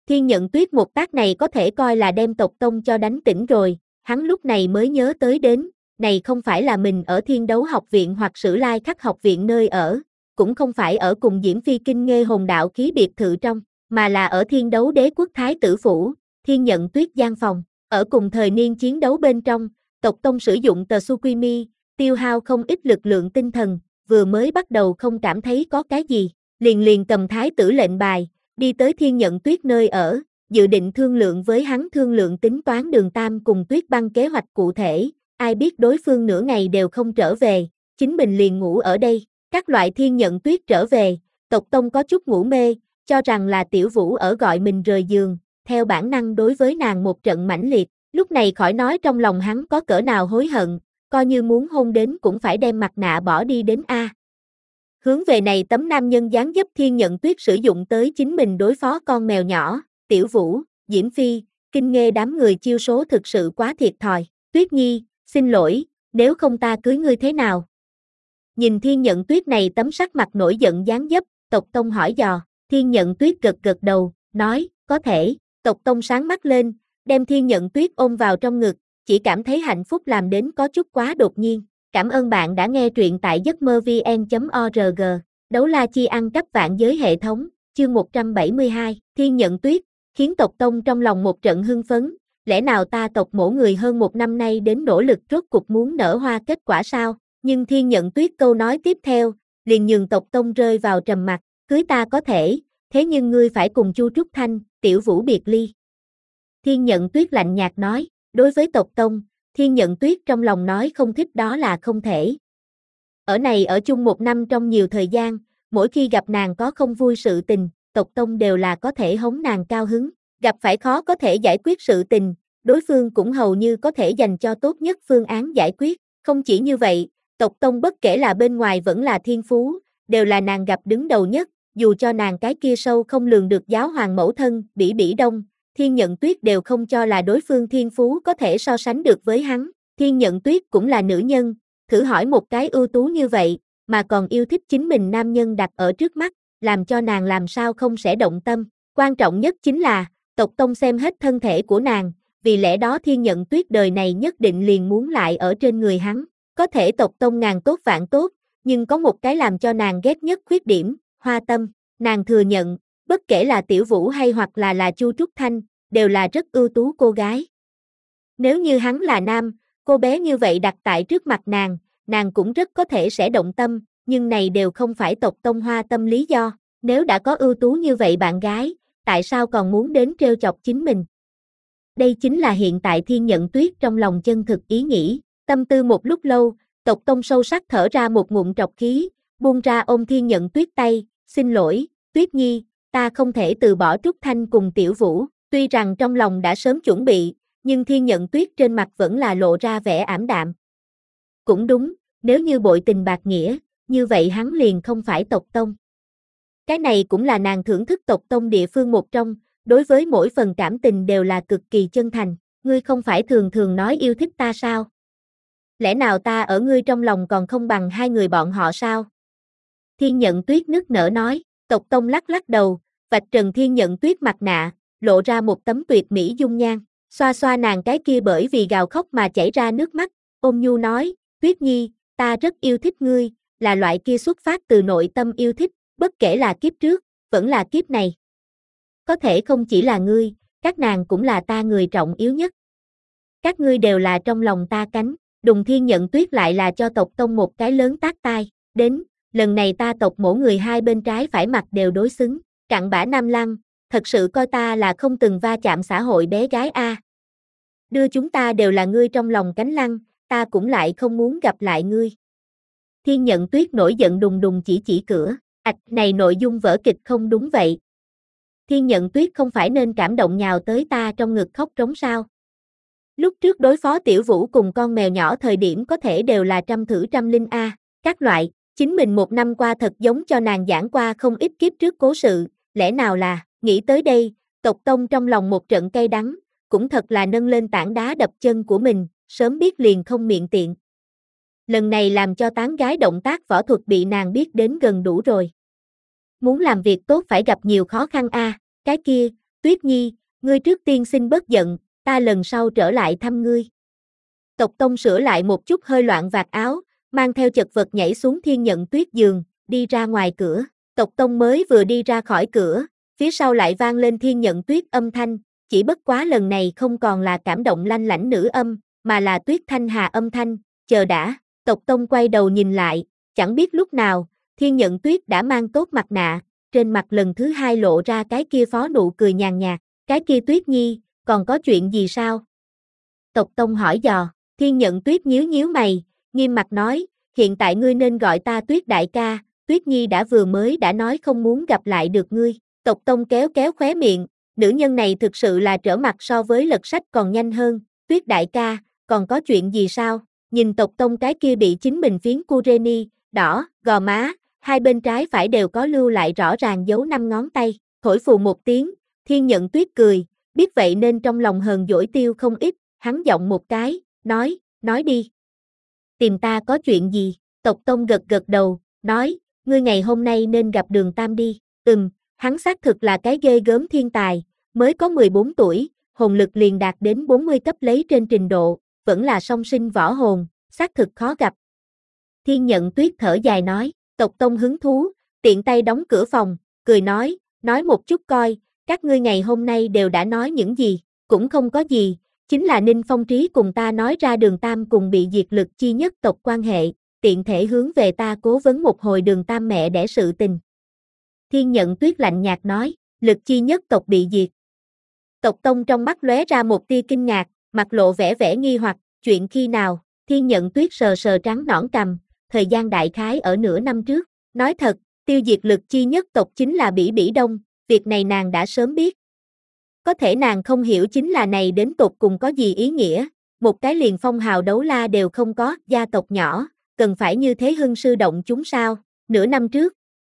Thiên Nhận Tuyết một tác này có thể coi là đem tộc tông cho đánh tỉnh rồi, hắn lúc này mới nhớ tới đến, này không phải là mình ở Thiên Đấu Học Viện hoặc Sử Lai Khắc Học Viện nơi ở, cũng không phải ở cùng Diễm Phi Kinh Nghê Hồn Đạo Khí biệt thự trong, mà là ở Thiên Đấu Đế Quốc Thái Tử Phủ, Thiên Nhận Tuyết gian phòng, ở cùng thời niên chiến đấu bên trong, tộc tông sử dụng tờ Tsukimi, tiêu hao không ít lực lượng tinh thần, vừa mới bắt đầu không cảm thấy có cái gì, liền liền cầm Thái Tử lệnh bài, đi tới Thiên Nhận Tuyết nơi ở, dự định thương lượng với hắn thương lượng tính toán Đường Tam cùng Tuyết Băng kế hoạch cụ thể, ai biết đối phương nửa ngày đều không trở về, chính mình liền ngủ ở đây, các loại Thiên Nhận Tuyết trở về, tộc tông có chút ngủ mê, cho rằng là Tiểu Vũ ở gọi mình rời giường, theo bản năng đối với nàng một trận mãnh liệt, lúc này khỏi nói trong lòng hắn có cỡ nào hối hận, coi như muốn hôn đến cũng phải đem mặt nạ bỏ đi đến A. Hướng về này tấm nam nhân dáng dấp Thiên Nhận Tuyết sử dụng tới chính mình đối phó con mèo nhỏ, Tiểu Vũ, Diễm Phi, Kinh Nghê đám người chiêu số thực sự quá thiệt thòi, Tuyết Nhi, xin lỗi, nếu không ta cưới ngươi thế nào? Nhìn Thiên Nhận Tuyết này tấm sắc mặt nổi giận dáng dấp, tộc tông hỏi dò, Thiên Nhận Tuyết gật gật đầu, nói, có thể, tộc tông sáng mắt lên, đem Thiên Nhận Tuyết ôm vào trong ngực, chỉ cảm thấy hạnh phúc làm đến có chút quá đột nhiên. Cảm ơn bạn đã nghe truyện tại giấc mơ vn chấm org. Đấu la chi ăn cắp vạn giới hệ thống, chương một trăm bảy mươi hai, Thiên Nhận Tuyết, khiến tộc tông trong lòng một trận hưng phấn, lẽ nào ta tộc mổ người hơn một năm nay đến nỗ lực rốt cục muốn nở hoa kết quả sao? Nhưng Thiên Nhận Tuyết câu nói tiếp theo, liền nhường tộc tông rơi vào trầm mặc, cưới ta có thể, thế nhưng ngươi phải cùng Chu Trúc Thanh, Tiểu Vũ biệt ly. Thiên Nhận Tuyết lạnh nhạt nói, đối với tộc tông, Thiên Nhận Tuyết trong lòng nói không thích đó là không thể. Ở này ở chung một năm trong nhiều thời gian, mỗi khi gặp nàng có không vui sự tình, tộc tông đều là có thể hống nàng cao hứng, gặp phải khó có thể giải quyết sự tình, đối phương cũng hầu như có thể dành cho tốt nhất phương án giải quyết, không chỉ như vậy, tộc tông bất kể là bên ngoài vẫn là thiên phú, đều là nàng gặp đứng đầu nhất, dù cho nàng cái kia sâu không lường được giáo hoàng mẫu thân, Bỉ Bỉ Đông, Thiên Nhận Tuyết đều không cho là đối phương thiên phú có thể so sánh được với hắn, Thiên Nhận Tuyết cũng là nữ nhân, thử hỏi một cái ưu tú như vậy, mà còn yêu thích chính mình nam nhân đặt ở trước mắt, làm cho nàng làm sao không sẽ động tâm, quan trọng nhất chính là, tộc tông xem hết thân thể của nàng, vì lẽ đó Thiên Nhận Tuyết đời này nhất định liền muốn lại ở trên người hắn, có thể tộc tông ngàn tốt vạn tốt, nhưng có một cái làm cho nàng ghét nhất khuyết điểm, hoa tâm, nàng thừa nhận, bất kể là Tiểu Vũ hay hoặc là là Chu Trúc Thanh, đều là rất ưu tú cô gái. Nếu như hắn là nam, cô bé như vậy đặt tại trước mặt nàng, nàng cũng rất có thể sẽ động tâm, nhưng này đều không phải tộc tông hoa tâm lý do, nếu đã có ưu tú như vậy bạn gái, tại sao còn muốn đến trêu chọc chính mình? Đây chính là hiện tại Thiên Nhận Tuyết trong lòng chân thực ý nghĩ, tâm tư một lúc lâu, tộc tông sâu sắc thở ra một ngụm trọc khí, buông ra ôm Thiên Nhận Tuyết tay, xin lỗi, Tuyết Nhi, ta không thể từ bỏ Trúc Thanh cùng Tiểu Vũ, tuy rằng trong lòng đã sớm chuẩn bị, nhưng Thiên Nhận Tuyết trên mặt vẫn là lộ ra vẻ ảm đạm. Cũng đúng, nếu như bội tình bạc nghĩa, như vậy hắn liền không phải tộc tông. Cái này cũng là nàng thưởng thức tộc tông địa phương một trong, đối với mỗi phần cảm tình đều là cực kỳ chân thành, ngươi không phải thường thường nói yêu thích ta sao? Lẽ nào ta ở ngươi trong lòng còn không bằng hai người bọn họ sao? Thiên Nhận Tuyết nức nở nói, tộc tông lắc lắc đầu, vạch trần Thiên Nhận Tuyết mặt nạ, lộ ra một tấm tuyệt mỹ dung nhan, xoa xoa nàng cái kia bởi vì gào khóc mà chảy ra nước mắt, ôm nhu nói, Tuyết Nhi, ta rất yêu thích ngươi, là loại kia xuất phát từ nội tâm yêu thích, bất kể là kiếp trước, vẫn là kiếp này. Có thể không chỉ là ngươi, các nàng cũng là ta người trọng yếu nhất. Các ngươi đều là trong lòng ta cánh, đùng Thiên Nhận Tuyết lại là cho tộc tông một cái lớn tát tai, đến, lần này ta tộc mỗi người hai bên trái phải mặt đều đối xứng, cặn bã Nam Lăng, thật sự coi ta là không từng va chạm xã hội bé gái a. Đưa chúng ta đều là ngươi trong lòng cánh lăng, ta cũng lại không muốn gặp lại ngươi. Thiên Nhận Tuyết nổi giận đùng đùng chỉ chỉ cửa, ạch này nội dung vở kịch không đúng vậy. Thiên Nhận Tuyết không phải nên cảm động nhào tới ta trong ngực khóc trống sao. Lúc trước đối phó Tiểu Vũ cùng con mèo nhỏ thời điểm có thể đều là trăm thử trăm linh a, các loại, chính mình một năm qua thật giống cho nàng giảng qua không ít kiếp trước cố sự, lẽ nào là, nghĩ tới đây, tộc tông trong lòng một trận cay đắng, cũng thật là nâng lên tảng đá đập chân của mình, sớm biết liền không miệng tiện. Lần này làm cho tán gái động tác võ thuật bị nàng biết đến gần đủ rồi. Muốn làm việc tốt phải gặp nhiều khó khăn a, cái kia, Tuyết Nhi, ngươi trước tiên xin bớt giận, ta lần sau trở lại thăm ngươi. Tộc Tông sửa lại một chút hơi loạn vạt áo, mang theo chật vật nhảy xuống Thiên Nhận Tuyết giường, đi ra ngoài cửa. Tộc Tông mới vừa đi ra khỏi cửa, phía sau lại vang lên Thiên Nhận Tuyết âm thanh, chỉ bất quá lần này không còn là cảm động lanh lảnh nữ âm, mà là Tuyết Thanh Hà âm thanh, chờ đã. Tộc Tông quay đầu nhìn lại, chẳng biết lúc nào, Thiên Nhận Tuyết đã mang tốt mặt nạ, trên mặt lần thứ hai lộ ra cái kia phó nụ cười nhàn nhạt, cái kia Tuyết Nhi, còn có chuyện gì sao? Tộc Tông hỏi dò, Thiên Nhận Tuyết nhíu nhíu mày, nghiêm mặt nói, hiện tại ngươi nên gọi ta Tuyết đại ca, Tuyết Nhi đã vừa mới đã nói không muốn gặp lại được ngươi. Tộc Tông kéo kéo khóe miệng, nữ nhân này thực sự là trở mặt so với lật sách còn nhanh hơn, Tuyết đại ca, còn có chuyện gì sao? Nhìn Tộc Tông cái kia bị chính mình phiến Kureni, đỏ, gò má, hai bên trái phải đều có lưu lại rõ ràng dấu năm ngón tay, thổi phù một tiếng, Thiên Nhận Tuyết cười, biết vậy nên trong lòng hờn dỗi tiêu không ít, hắn giọng một cái, nói, nói đi. Tìm ta có chuyện gì? Tộc Tông gật gật đầu, nói, ngươi ngày hôm nay nên gặp Đường Tam đi. Ừm, hắn xác thực là cái ghê gớm thiên tài, mới có mười bốn tuổi, hồn lực liền đạt đến bốn mươi cấp lấy trên trình độ, vẫn là song sinh võ hồn, xác thực khó gặp. Thiên Nhận Tuyết thở dài nói, Tộc Tông hứng thú, tiện tay đóng cửa phòng, cười nói, nói một chút coi, các ngươi ngày hôm nay đều đã nói những gì, cũng không có gì, chính là Ninh Phong Trí cùng ta nói ra Đường Tam cùng bị diệt lực chi nhất tộc quan hệ, tiện thể hướng về ta cố vấn một hồi Đường Tam mẹ đẻ sự tình. Thiên Nhận Tuyết lạnh nhạt nói, lực chi nhất tộc bị diệt. Tộc Tông trong mắt lóe ra một tia kinh ngạc, mặt lộ vẻ vẻ nghi hoặc, chuyện khi nào? Thiên Nhận Tuyết sờ sờ trắng nõn cằm, thời gian đại khái ở nửa năm trước. Nói thật, tiêu diệt lực chi nhất tộc chính là Bỉ Bỉ Đông, việc này nàng đã sớm biết. Có thể nàng không hiểu chính là này đến tột cùng có gì ý nghĩa, một cái liền phong hào đấu la đều không có, gia tộc nhỏ, cần phải như thế hưng sư động chúng sao, nửa năm trước.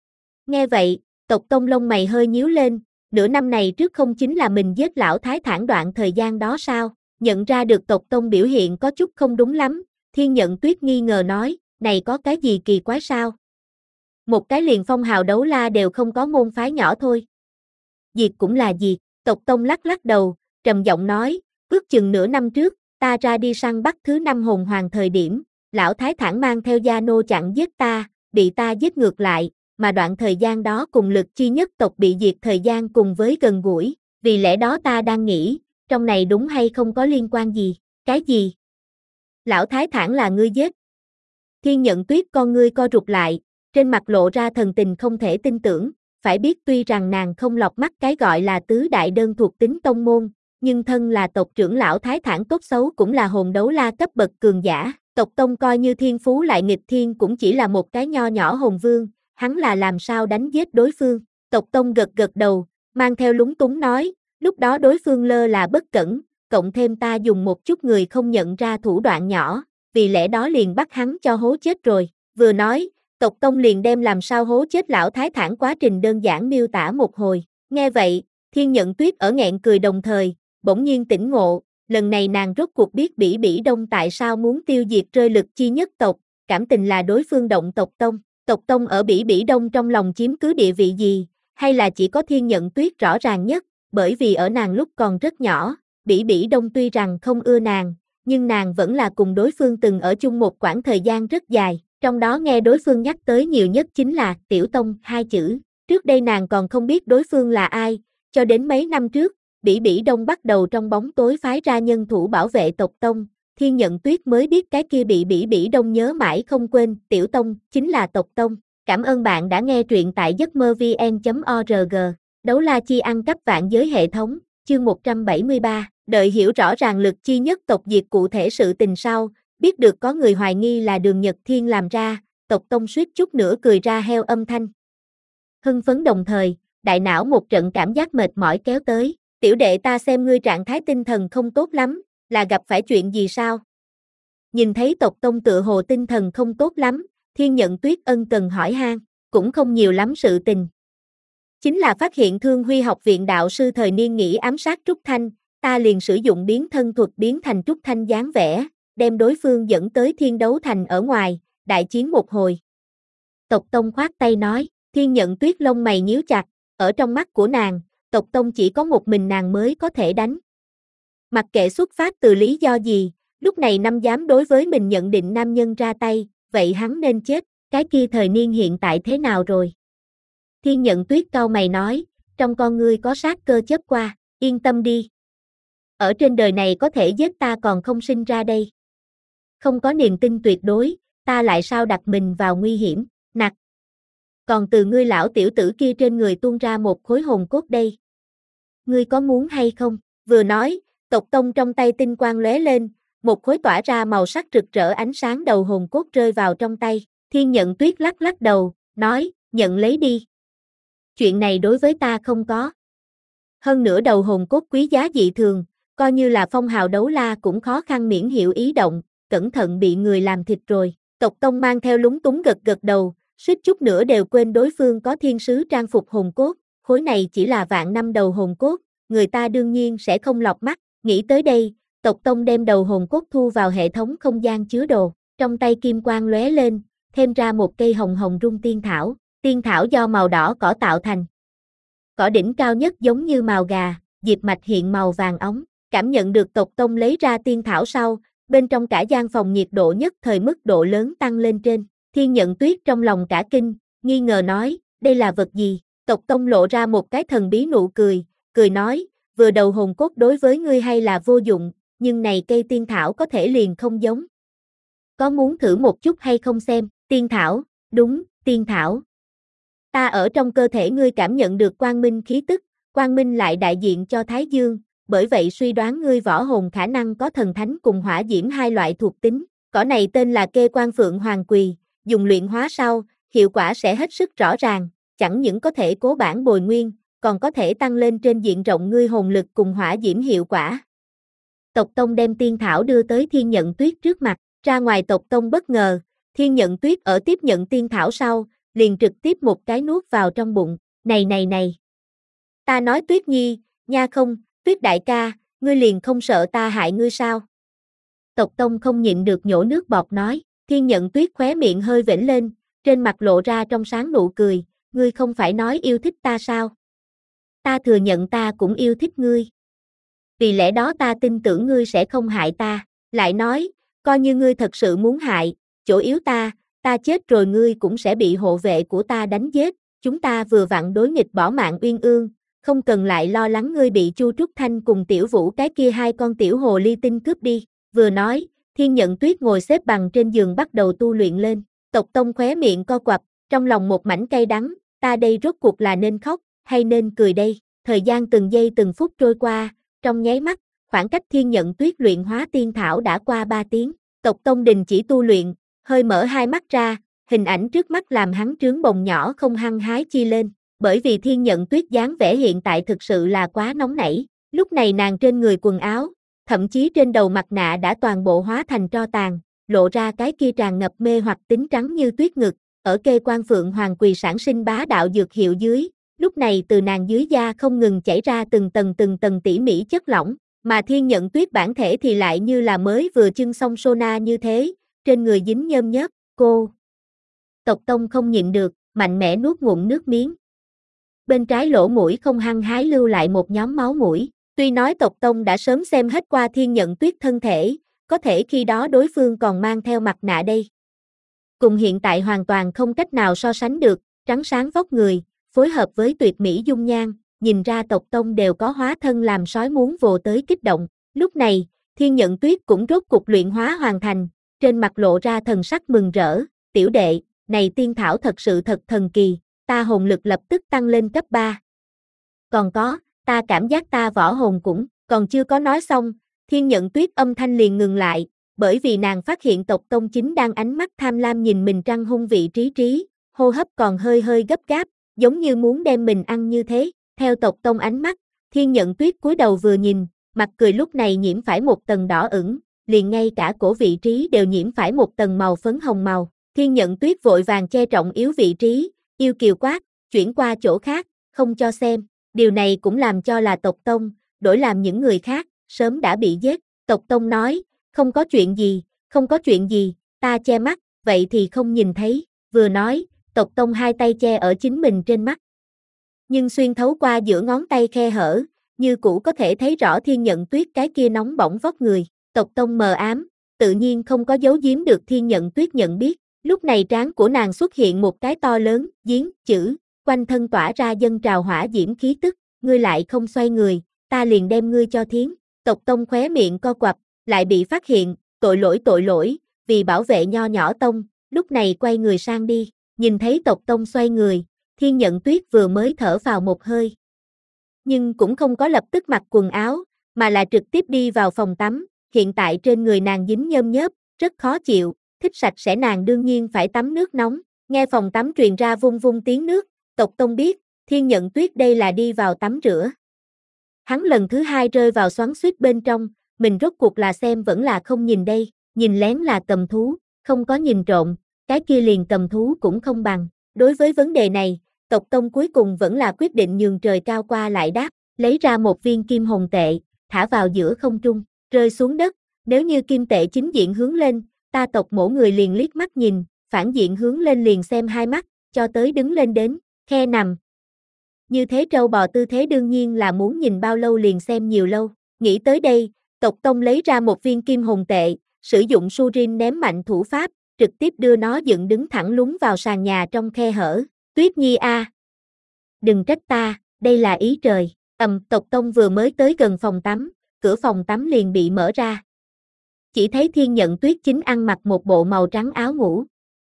Nghe vậy, Tộc Tông lông mày hơi nhíu lên, nửa năm này trước không chính là mình giết lão thái thản đoạn thời gian đó sao, nhận ra được Tộc Tông biểu hiện có chút không đúng lắm, Thiên Nhận Tuyết nghi ngờ nói, này có cái gì kỳ quái sao? Một cái liền phong hào đấu la đều không có môn phái nhỏ thôi. Diệt cũng là diệt, Tộc Tông lắc lắc đầu, trầm giọng nói, ước chừng nửa năm trước, ta ra đi săn bắt thứ năm hồn hoàng thời điểm, lão thái thản mang theo gia nô chặn giết ta, bị ta giết ngược lại, mà đoạn thời gian đó cùng lực chi nhất tộc bị diệt thời gian cùng với gần gũi, vì lẽ đó ta đang nghĩ, trong này đúng hay không có liên quan gì, cái gì? Lão thái thản là ngươi giết. Thiên Nhận Tuyết con ngươi co rụt lại, trên mặt lộ ra thần tình không thể tin tưởng, phải biết tuy rằng nàng không lọc mắt cái gọi là tứ đại đơn thuộc tính tông môn, nhưng thân là tộc trưởng lão thái thản tốt xấu cũng là hồn đấu la cấp bậc cường giả, Tộc Tông coi như thiên phú lại nghịch thiên cũng chỉ là một cái nho nhỏ hồn vương, hắn là làm sao đánh giết đối phương. Tộc Tông gật gật đầu, mang theo lúng túng nói, lúc đó đối phương lơ là bất cẩn, cộng thêm ta dùng một chút người không nhận ra thủ đoạn nhỏ, vì lẽ đó liền bắt hắn cho hố chết rồi. Vừa nói, Tộc Tông liền đem làm sao hố chết lão thái thản quá trình đơn giản miêu tả một hồi. Nghe vậy, Thiên Nhận Tuyết ở nghẹn cười đồng thời, bỗng nhiên tỉnh ngộ, lần này nàng rốt cuộc biết Bỉ Bỉ Đông tại sao muốn tiêu diệt rơi lực chi nhất tộc, cảm tình là đối phương động Tộc Tông. Tộc Tông ở Bỉ Bỉ Đông trong lòng chiếm cứ địa vị gì, hay là chỉ có Thiên Nhận Tuyết rõ ràng nhất, bởi vì ở nàng lúc còn rất nhỏ, Bỉ Bỉ Đông tuy rằng không ưa nàng, nhưng nàng vẫn là cùng đối phương từng ở chung một quãng thời gian rất dài, trong đó nghe đối phương nhắc tới nhiều nhất chính là Tiểu Tông hai chữ. Trước đây nàng còn không biết đối phương là ai, cho đến mấy năm trước, Bỉ Bỉ Đông bắt đầu trong bóng tối phái ra nhân thủ bảo vệ Tộc Tông, Thiên Nhận Tuyết mới biết cái kia bị Bỉ Bỉ Đông nhớ mãi không quên, Tiểu Tông chính là Tộc Tông. Cảm ơn bạn đã nghe truyện tại giấc mơ vn chấm org. Đấu la chi ăn cắp vạn giới hệ thống, chương một trăm bảy mươi ba, đợi hiểu rõ ràng lực chi nhất tộc diệt cụ thể sự tình sau, biết được có người hoài nghi là Đường Nhật Thiên làm ra, Tộc Tông suýt chút nữa cười ra heo âm thanh. Hưng phấn đồng thời, đại não một trận cảm giác mệt mỏi kéo tới, tiểu đệ ta xem ngươi trạng thái tinh thần không tốt lắm, là gặp phải chuyện gì sao? Nhìn thấy Tộc Tông tựa hồ tinh thần không tốt lắm, Thiên Nhận Tuyết ân cần hỏi han, cũng không nhiều lắm sự tình. Chính là phát hiện Thương Huy học viện đạo sư thời niên nghỉ ám sát Trúc Thanh, ta liền sử dụng biến thân thuật biến thành Trúc Thanh dáng vẻ, đem đối phương dẫn tới Thiên Đấu Thành ở ngoài, đại chiến một hồi. Tộc Tông khoát tay nói, Thiên Nhận Tuyết lông mày nhíu chặt, ở trong mắt của nàng, tộc tông chỉ có một mình nàng mới có thể đánh. Mặc kệ xuất phát từ lý do gì, lúc này năm dám đối với mình nhận định nam nhân ra tay, vậy hắn nên chết, cái kia thời niên hiện tại thế nào rồi? Thiên Nhận Tuyết cau mày nói, trong con ngươi có sát cơ chớp qua, yên tâm đi. Ở trên đời này có thể giết ta còn không sinh ra đây. Không có niềm tin tuyệt đối, ta lại sao đặt mình vào nguy hiểm, nặc. Còn từ ngươi lão tiểu tử kia trên người tuôn ra một khối hồn cốt đây. Ngươi có muốn hay không? Vừa nói, tộc tông trong tay tinh quang lóe lên, một khối tỏa ra màu sắc rực rỡ ánh sáng đầu hồn cốt rơi vào trong tay. Thiên Nhận Tuyết lắc lắc đầu, nói, nhận lấy đi. Chuyện này đối với ta không có. Hơn nữa đầu hồn cốt quý giá dị thường, coi như là phong hào đấu la cũng khó khăn miễn hiệu ý động, cẩn thận bị người làm thịt rồi. Tộc tông mang theo lúng túng gật gật đầu, suýt chút nữa đều quên đối phương có thiên sứ trang phục hồn cốt, khối này chỉ là vạn năm đầu hồn cốt, người ta đương nhiên sẽ không lọt mắt. Nghĩ tới đây, tộc tông đem đầu hồn cốt thu vào hệ thống không gian chứa đồ, trong tay kim quang lóe lên, thêm ra một cây hồng hồng rung tiên thảo, tiên thảo do màu đỏ cỏ tạo thành. Cỏ đỉnh cao nhất giống như mào gà, diệp mạch hiện màu vàng óng, cảm nhận được tộc tông lấy ra tiên thảo sau, bên trong cả gian phòng nhiệt độ nhất thời mức độ lớn tăng lên trên. Thiên Nhận Tuyết trong lòng cả kinh, nghi ngờ nói, đây là vật gì? Tộc tông lộ ra một cái thần bí nụ cười, cười nói, vừa đầu hồn cốt đối với ngươi hay là vô dụng, nhưng này cây tiên thảo có thể liền không giống. Có muốn thử một chút hay không xem? Tiên thảo, đúng, tiên thảo. Ta ở trong cơ thể ngươi cảm nhận được quang minh khí tức, quang minh lại đại diện cho Thái Dương, bởi vậy suy đoán ngươi võ hồn khả năng có thần thánh cùng hỏa diễm hai loại thuộc tính. Cỏ này tên là kê quan phượng hoàng quỳ, dùng luyện hóa sau, hiệu quả sẽ hết sức rõ ràng, chẳng những có thể cố bản bồi nguyên, còn có thể tăng lên trên diện rộng ngươi hồn lực cùng hỏa diễm hiệu quả. Tộc tông đem tiên thảo đưa tới Thiên Nhận Tuyết trước mặt, ra ngoài tộc tông bất ngờ, Thiên Nhận Tuyết ở tiếp nhận tiên thảo sau, liền trực tiếp một cái nuốt vào trong bụng, này này này. Ta nói Tuyết Nhi, nha không, Tuyết đại ca, ngươi liền không sợ ta hại ngươi sao? Tộc tông không nhịn được nhổ nước bọt nói, Thiên Nhận Tuyết khóe miệng hơi vểnh lên, trên mặt lộ ra trong sáng nụ cười, ngươi không phải nói yêu thích ta sao? Ta thừa nhận ta cũng yêu thích ngươi. Vì lẽ đó ta tin tưởng ngươi sẽ không hại ta, lại nói, coi như ngươi thật sự muốn hại, chỗ yếu ta, ta chết rồi ngươi cũng sẽ bị hộ vệ của ta đánh giết, chúng ta vừa vặn đối nghịch bỏ mạng uyên ương, không cần lại lo lắng ngươi bị Chu Trúc Thanh cùng Tiểu Vũ cái kia hai con tiểu hồ ly tinh cướp đi. Vừa nói, Thiên Nhận Tuyết ngồi xếp bằng trên giường bắt đầu tu luyện lên, tộc tông khóe miệng co quặp, trong lòng một mảnh cay đắng, ta đây rốt cuộc là nên khóc, hay nên cười đây, thời gian từng giây từng phút trôi qua, trong nháy mắt, khoảng cách Thiên Nhận Tuyết luyện hóa tiên thảo đã qua ba tiếng, tộc tông đình chỉ tu luyện, hơi mở hai mắt ra, hình ảnh trước mắt làm hắn trướng bồng nhỏ không hăng hái chi lên, bởi vì Thiên Nhận Tuyết dáng vẻ hiện tại thực sự là quá nóng nảy, lúc này nàng trên người quần áo, thậm chí trên đầu mặt nạ đã toàn bộ hóa thành tro tàn, lộ ra cái kia tràn ngập mê hoặc tính trắng như tuyết ngực, ở kê quan phượng hoàng quỳ sản sinh bá đạo dược hiệu dưới, lúc này từ nàng dưới da không ngừng chảy ra từng tầng từng tầng tỉ mỉ chất lỏng, mà Thiên Nhận Tuyết bản thể thì lại như là mới vừa chưng xong sona như thế, trên người dính nhơm nhớp, cô. Tộc tông không nhịn được, mạnh mẽ nuốt ngụm nước miếng. Bên trái lỗ mũi không hăng hái lưu lại một nhóm máu mũi, tuy nói tộc tông đã sớm xem hết qua Thiên Nhận Tuyết thân thể, có thể khi đó đối phương còn mang theo mặt nạ đây. Cùng hiện tại hoàn toàn không cách nào so sánh được, trắng sáng vóc người, phối hợp với tuyệt mỹ dung nhan, nhìn ra tộc tông đều có hóa thân làm sói muốn vồ tới kích động. Lúc này, Thiên Nhận Tuyết cũng rốt cục luyện hóa hoàn thành, trên mặt lộ ra thần sắc mừng rỡ, tiểu đệ, này tiên thảo thật sự thật thần kỳ, ta hồn lực lập tức tăng lên cấp ba. Còn có, ta cảm giác ta võ hồn cũng, còn chưa có nói xong, Thiên Nhận Tuyết âm thanh liền ngừng lại, bởi vì nàng phát hiện tộc tông chính đang ánh mắt tham lam nhìn mình trăng hung vị trí trí, hô hấp còn hơi hơi gấp gáp, giống như muốn đem mình ăn như thế, theo tộc tông ánh mắt, Thiên Nhận Tuyết cúi đầu vừa nhìn, mặt cười lúc này nhiễm phải một tầng đỏ ửng, liền ngay cả cổ vị trí đều nhiễm phải một tầng màu phấn hồng màu, Thiên Nhận Tuyết vội vàng che trọng yếu vị trí, yêu kiều quát, chuyển qua chỗ khác, không cho xem, điều này cũng làm cho là tộc tông, đổi làm những người khác, sớm đã bị giết, tộc tông nói, không có chuyện gì, không có chuyện gì, ta che mắt, vậy thì không nhìn thấy, vừa nói, tộc tông hai tay che ở chính mình trên mắt. Nhưng xuyên thấu qua giữa ngón tay khe hở, như cũ có thể thấy rõ Thiên Nhận Tuyết cái kia nóng bỏng vóc người, tộc tông mờ ám, tự nhiên không có giấu giếm được Thiên Nhận Tuyết nhận biết, lúc này trán của nàng xuất hiện một cái to lớn, giếng, chữ, quanh thân tỏa ra dâng trào hỏa diễm khí tức, ngươi lại không xoay người, ta liền đem ngươi cho thiến, tộc tông khóe miệng co quặp, lại bị phát hiện, tội lỗi tội lỗi, vì bảo vệ nho nhỏ tông, lúc này quay người sang đi, nhìn thấy tộc tông xoay người, Thiên Nhận Tuyết vừa mới thở vào một hơi. Nhưng cũng không có lập tức mặc quần áo, mà là trực tiếp đi vào phòng tắm, hiện tại trên người nàng dính nhơm nhớp, rất khó chịu, thích sạch sẽ nàng đương nhiên phải tắm nước nóng, nghe phòng tắm truyền ra vung vung tiếng nước, tộc tông biết, Thiên Nhận Tuyết đây là đi vào tắm rửa. Hắn lần thứ hai rơi vào xoắn xuýt bên trong, mình rốt cuộc là xem vẫn là không nhìn đây, nhìn lén là cầm thú, không có nhìn trộm, cái kia liền cầm thú cũng không bằng. Đối với vấn đề này, tộc tông cuối cùng vẫn là quyết định nhường trời cao qua lại đáp, lấy ra một viên kim hồn tệ, thả vào giữa không trung, rơi xuống đất, nếu như kim tệ chính diện hướng lên, ta tộc mỗi người liền liếc mắt nhìn, phản diện hướng lên liền xem hai mắt, cho tới đứng lên đến, khe nằm. Như thế trâu bò tư thế đương nhiên là muốn nhìn bao lâu liền xem nhiều lâu, nghĩ tới đây, tộc tông lấy ra một viên kim hồn tệ, sử dụng Surin ném mạnh thủ pháp, trực tiếp đưa nó dựng đứng thẳng lún vào sàn nhà trong khe hở, Tuyết Nhi a, à. Đừng trách ta, đây là ý trời, ầm, tộc tông vừa mới tới gần phòng tắm, cửa phòng tắm liền bị mở ra. Chỉ thấy Thiên Nhận Tuyết chính ăn mặc một bộ màu trắng áo ngủ.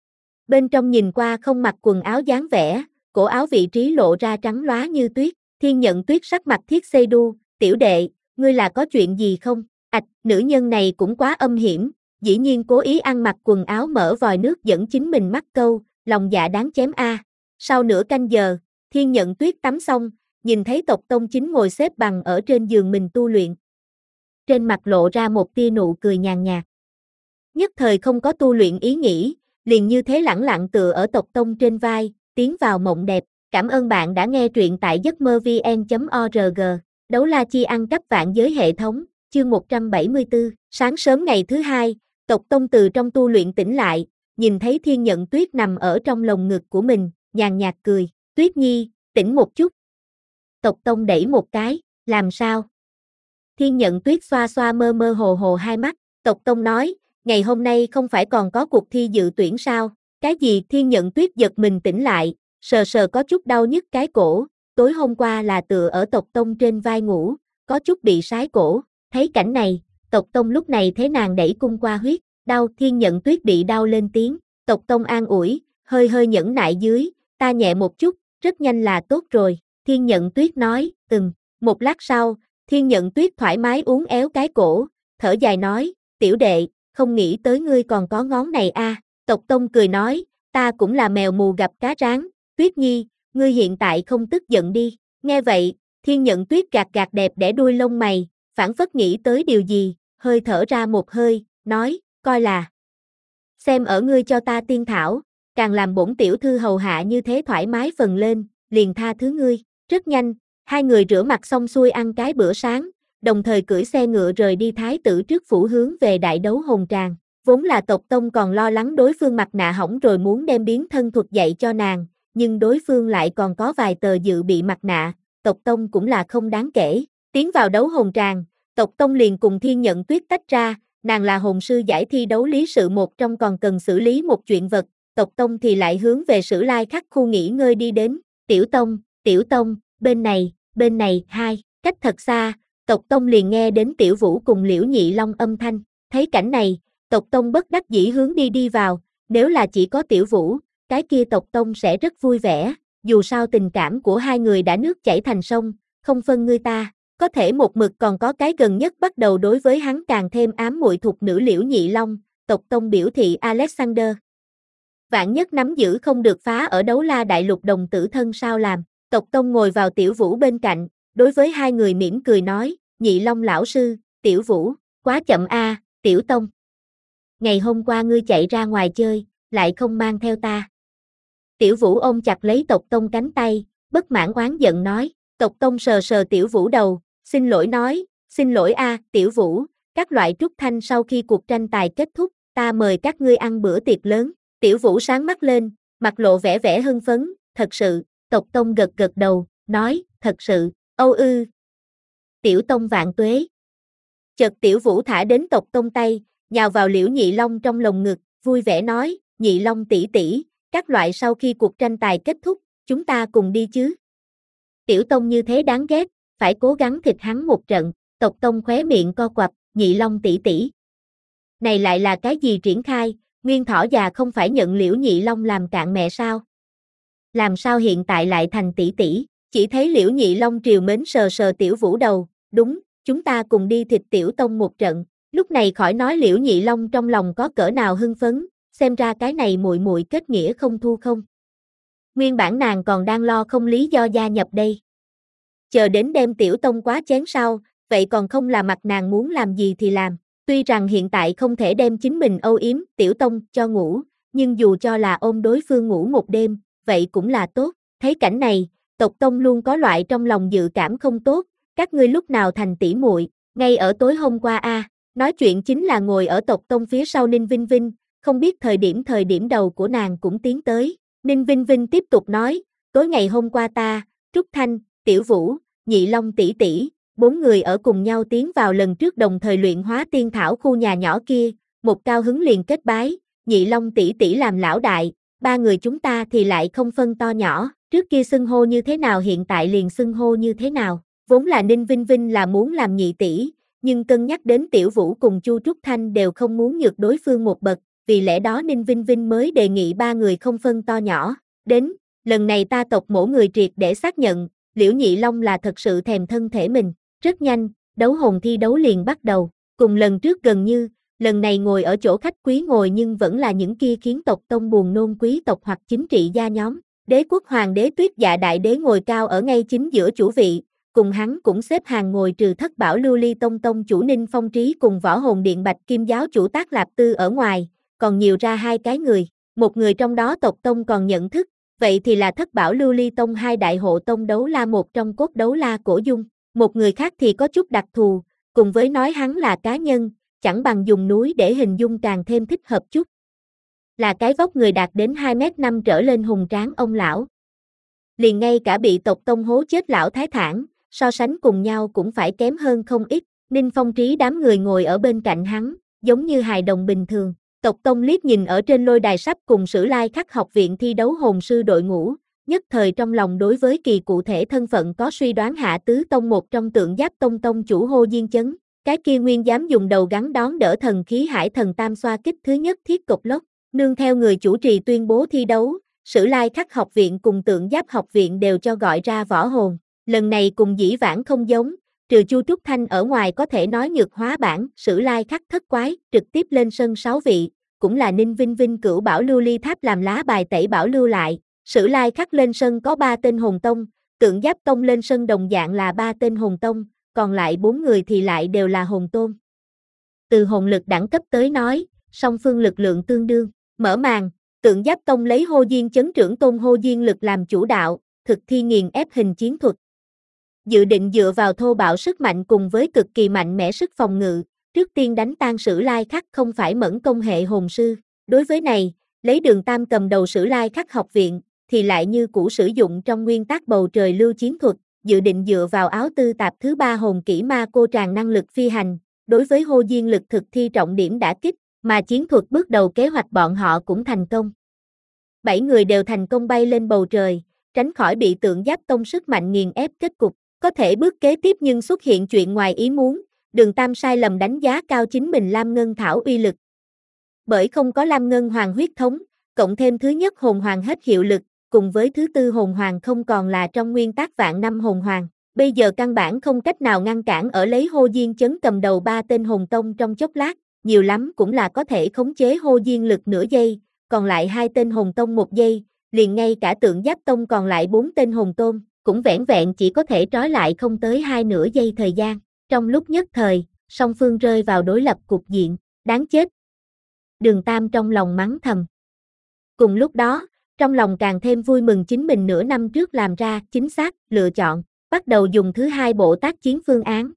Bên trong nhìn qua không mặc quần áo dáng vẻ, cổ áo vị trí lộ ra trắng lóa như tuyết, Thiên Nhận Tuyết sắc mặt thiết xê đu, tiểu đệ, ngươi là có chuyện gì không? Ảch, nữ nhân này cũng quá âm hiểm, dĩ nhiên cố ý ăn mặc quần áo mở vòi nước dẫn chính mình mắc câu, lòng dạ đáng chém a. À. Sau nửa canh giờ, Thiên Nhận Tuyết tắm xong, nhìn thấy tộc tông chính ngồi xếp bằng ở trên giường mình tu luyện. Trên mặt lộ ra một tia nụ cười nhàn nhạt. Nhất thời không có tu luyện ý nghĩ, liền như thế lẳng lặng tựa ở tộc tông trên vai, tiến vào mộng đẹp. Cảm ơn bạn đã nghe truyện tại giấc mơ vn chấm org. Đấu la chi ăn cắp vạn giới hệ thống, chương một trăm bảy mươi tư. Sáng sớm ngày thứ hai, tộc tông từ trong tu luyện tỉnh lại, nhìn thấy Thiên Nhận Tuyết nằm ở trong lồng ngực của mình, nhàn nhạt cười, Tuyết Nhi, tỉnh một chút. Tộc tông đẩy một cái, làm sao? Thiên Nhận Tuyết xoa xoa mơ mơ hồ hồ hai mắt, tộc tông nói, ngày hôm nay không phải còn có cuộc thi dự tuyển sao? Cái gì? Thiên Nhận Tuyết giật mình tỉnh lại, sờ sờ có chút đau nhức cái cổ, tối hôm qua là tựa ở tộc tông trên vai ngủ, có chút bị sái cổ, thấy cảnh này, tộc tông lúc này thế nàng đẩy cung qua huyết, đau. Thiên Nhận Tuyết bị đau lên tiếng, tộc tông an ủi, hơi hơi nhẫn nại dưới, ta nhẹ một chút, rất nhanh là tốt rồi, Thiên Nhận Tuyết nói, ừm, một lát sau, Thiên Nhận Tuyết thoải mái uốn éo cái cổ, thở dài nói, tiểu đệ, không nghĩ tới ngươi còn có ngón này a. À. Tộc tông cười nói, ta cũng là mèo mù gặp cá rán, Tuyết Nhi, ngươi hiện tại không tức giận đi, nghe vậy, Thiên Nhận Tuyết gạt gạt đẹp đẽ đuôi lông mày, phảng phất nghĩ tới điều gì, hơi thở ra một hơi, nói, coi là, xem ở ngươi cho ta tiên thảo, càng làm bổn tiểu thư hầu hạ như thế thoải mái phần lên, liền tha thứ ngươi, rất nhanh, hai người rửa mặt xong xuôi ăn cái bữa sáng, đồng thời cưỡi xe ngựa rời đi thái tử trước phủ hướng về đại đấu hồn tràng. Vốn là tộc tông còn lo lắng đối phương mặt nạ hỏng rồi muốn đem biến thân thuật dạy cho nàng, nhưng đối phương lại còn có vài tờ dự bị mặt nạ, tộc tông cũng là không đáng kể. Tiến vào đấu hồn tràng, tộc tông liền cùng Thiên Nhận Tuyết tách ra, nàng là hồn sư giải thi đấu lý sự một trong còn cần xử lý một chuyện vật, tộc tông thì lại hướng về Sử Lai Khắc khu nghỉ ngơi đi đến, tiểu tông, tiểu tông, bên này, bên này, hai, cách thật xa, tộc tông liền nghe đến Tiểu Vũ cùng Liễu Nhị Long âm thanh, thấy cảnh này, tộc tông bất đắc dĩ hướng đi đi vào, nếu là chỉ có Tiểu Vũ, cái kia tộc tông sẽ rất vui vẻ, dù sao tình cảm của hai người đã nước chảy thành sông, không phân ngươi ta, có thể một mực còn có cái gần nhất bắt đầu đối với hắn càng thêm ám muội thuộc nữ Liễu Nhị Long, tộc tông biểu thị Alexander. Vạn nhất nắm giữ không được phá ở Đấu La Đại Lục đồng tử thân sao làm, tộc tông ngồi vào Tiểu Vũ bên cạnh, đối với hai người mỉm cười nói, Nhị Long lão sư, Tiểu Vũ, quá chậm a, à, Tiểu Tông. Ngày hôm qua ngươi chạy ra ngoài chơi, lại không mang theo ta. Tiểu Vũ ôm chặt lấy tộc tông cánh tay, bất mãn oán giận nói, tộc tông sờ sờ Tiểu Vũ đầu, xin lỗi nói, xin lỗi a, à, Tiểu Vũ, các loại trúc thanh sau khi cuộc tranh tài kết thúc, ta mời các ngươi ăn bữa tiệc lớn. Tiểu Vũ sáng mắt lên, mặt lộ vẻ vẻ hưng phấn, thật sự, tộc tông gật gật đầu, nói, thật sự, âu ư. Tiểu Tông vạn tuế. Chợt Tiểu Vũ thả đến tộc Tông tay, nhào vào Liễu Nhị Long trong lồng ngực, vui vẻ nói, Nhị Long tỷ tỷ, các loại sau khi cuộc tranh tài kết thúc, chúng ta cùng đi chứ. Tiểu Tông như thế đáng ghét, phải cố gắng thịt hắn một trận, tộc Tông khóe miệng co quặp, Nhị Long tỷ tỷ. Này lại là cái gì triển khai, Nguyên Thỏ già không phải nhận Liễu Nhị Long làm cạn mẹ sao? Làm sao hiện tại lại thành tỷ tỷ? Chỉ thấy Liễu Nhị Long triều mến sờ sờ Tiểu Vũ đầu, đúng, chúng ta cùng đi thịt Tiểu Tông một trận. Lúc này khỏi nói Liễu Nhị Long trong lòng có cỡ nào hưng phấn, xem ra cái này muội muội kết nghĩa không thu không. Nguyên bản nàng còn đang lo không lý do gia nhập đây. Chờ đến đem Tiểu Tông quá chén sau, vậy còn không là mặt nàng muốn làm gì thì làm. Tuy rằng hiện tại không thể đem chính mình âu yếm Tiểu Tông cho ngủ, nhưng dù cho là ôm đối phương ngủ một đêm, vậy cũng là tốt. Thấy cảnh này, tộc Tông luôn có loại trong lòng dự cảm không tốt, các ngươi lúc nào thành tỷ muội, ngay ở tối hôm qua a. À, nói chuyện chính là ngồi ở tộc Tông phía sau Ninh Vinh Vinh, không biết thời điểm thời điểm đầu của nàng cũng tiến tới. Ninh Vinh Vinh tiếp tục nói, tối ngày hôm qua ta, Trúc Thanh, Tiểu Vũ, Nhị Long tỷ tỷ, bốn người ở cùng nhau tiến vào lần trước đồng thời luyện hóa tiên thảo khu nhà nhỏ kia, một cao hứng liền kết bái, Nhị Long tỷ tỷ làm lão đại, ba người chúng ta thì lại không phân to nhỏ, trước kia xưng hô như thế nào hiện tại liền xưng hô như thế nào, vốn là Ninh Vinh Vinh là muốn làm nhị tỷ, nhưng cân nhắc đến Tiểu Vũ cùng Chu Trúc Thanh đều không muốn nhược đối phương một bậc, vì lẽ đó Ninh Vinh Vinh mới đề nghị ba người không phân to nhỏ, đến, lần này ta tộc mỗi người triệt để xác nhận, Liễu Nhị Long là thật sự thèm thân thể mình. Rất nhanh, đấu hồn thi đấu liền bắt đầu, cùng lần trước gần như, lần này ngồi ở chỗ khách quý ngồi nhưng vẫn là những kia khiến tộc Tông buồn nôn quý tộc hoặc chính trị gia nhóm. Đế quốc hoàng đế Tuyết Dạ đại đế ngồi cao ở ngay chính giữa chủ vị, cùng hắn cũng xếp hàng ngồi trừ Thất Bảo Lưu Ly Tông tông chủ Ninh Phong Trí cùng Võ Hồn Điện Bạch Kim giáo chủ Tác Lạp Tư ở ngoài, còn nhiều ra hai cái người, một người trong đó tộc Tông còn nhận thức, vậy thì là Thất Bảo Lưu Ly Tông hai đại hộ tông đấu la một trong cốt đấu la Cổ Dung. Một người khác thì có chút đặc thù, cùng với nói hắn là cá nhân, chẳng bằng dùng núi để hình dung càng thêm thích hợp chút. Là cái vóc người đạt đến hai mét năm trở lên hùng tráng ông lão. Liền ngay cả bị tộc Tông hố chết lão thái thản, so sánh cùng nhau cũng phải kém hơn không ít, Ninh Phong Trí đám người ngồi ở bên cạnh hắn, giống như hài đồng bình thường. Tộc Tông liếc nhìn ở trên lôi đài sắp cùng Sử Lai Khắc học viện thi đấu hồn sư đội ngũ, nhất thời trong lòng đối với kỳ cụ thể thân phận có suy đoán Hạ Tứ Tông một trong Tượng Giáp Tông tông chủ Hô Diên Chấn, cái kia nguyên dám dùng đầu gắn đón đỡ thần khí Hải Thần Tam xoa kích thứ nhất Thiết Cục Lốc, nương theo người chủ trì tuyên bố thi đấu, Sử Lai Khắc học viện cùng Tượng Giáp học viện đều cho gọi ra võ hồn, lần này cùng dĩ vãng không giống, trừ Chu Trúc Thanh ở ngoài có thể nói nhược hóa bản, Sử Lai Khắc thất quái, trực tiếp lên sân sáu vị, cũng là Ninh Vinh Vinh Cửu Bảo Lưu Ly Tháp làm lá bài tẩy bảo lưu lại. Sử Lai Khắc lên sân có ba tên hồn tông, Tượng Giáp Tông lên sân đồng dạng là ba tên hồn tông, còn lại bốn người thì lại đều là hồn tôn. Từ hồn lực đẳng cấp tới nói, song phương lực lượng tương đương, mở màn, Tượng Giáp Tông lấy Hô Diên Chấn trưởng tôn Hô Diên lực làm chủ đạo, thực thi nghiền ép hình chiến thuật. Dự định dựa vào thô bạo sức mạnh cùng với cực kỳ mạnh mẽ sức phòng ngự, trước tiên đánh tan Sử Lai Khắc không phải mẫn công hệ hồn sư. Đối với này, lấy Đường Tam cầm đầu Sử Lai Khắc học viện, thì lại như cũ sử dụng trong nguyên tắc bầu trời lưu chiến thuật, dự định dựa vào áo tư tạp thứ ba hồn kỹ ma cô tràng năng lực phi hành, đối với Hô Diên lực thực thi trọng điểm đả kích, mà chiến thuật bước đầu kế hoạch bọn họ cũng thành công. Bảy người đều thành công bay lên bầu trời, tránh khỏi bị Tượng Giáp Tông sức mạnh nghiền ép kết cục, có thể bước kế tiếp nhưng xuất hiện chuyện ngoài ý muốn, Đường Tam sai lầm đánh giá cao chính mình Lam Ngân Thảo uy lực. Bởi không có Lam Ngân Hoàng huyết thống, cộng thêm thứ nhất hồn hoàng hết hiệu lực, cùng với thứ tư hồn hoàng không còn là trong nguyên tắc vạn năm hồn hoàng, bây giờ căn bản không cách nào ngăn cản ở lấy Hô Diên Chấn cầm đầu ba tên hồn tông trong chốc lát, nhiều lắm cũng là có thể khống chế Hô Diên lực nửa giây, còn lại hai tên hồn tông một giây, liền ngay cả Tượng Giáp Tông còn lại bốn tên hồn tôn, cũng vẻn vẹn chỉ có thể trói lại không tới hai nửa giây thời gian. Trong lúc nhất thời, song phương rơi vào đối lập cục diện, đáng chết. Đường Tam trong lòng mắng thầm. Cùng lúc đó, trong lòng càng thêm vui mừng chính mình nửa năm trước làm ra chính xác lựa chọn, bắt đầu dùng thứ hai bộ tác chiến phương án.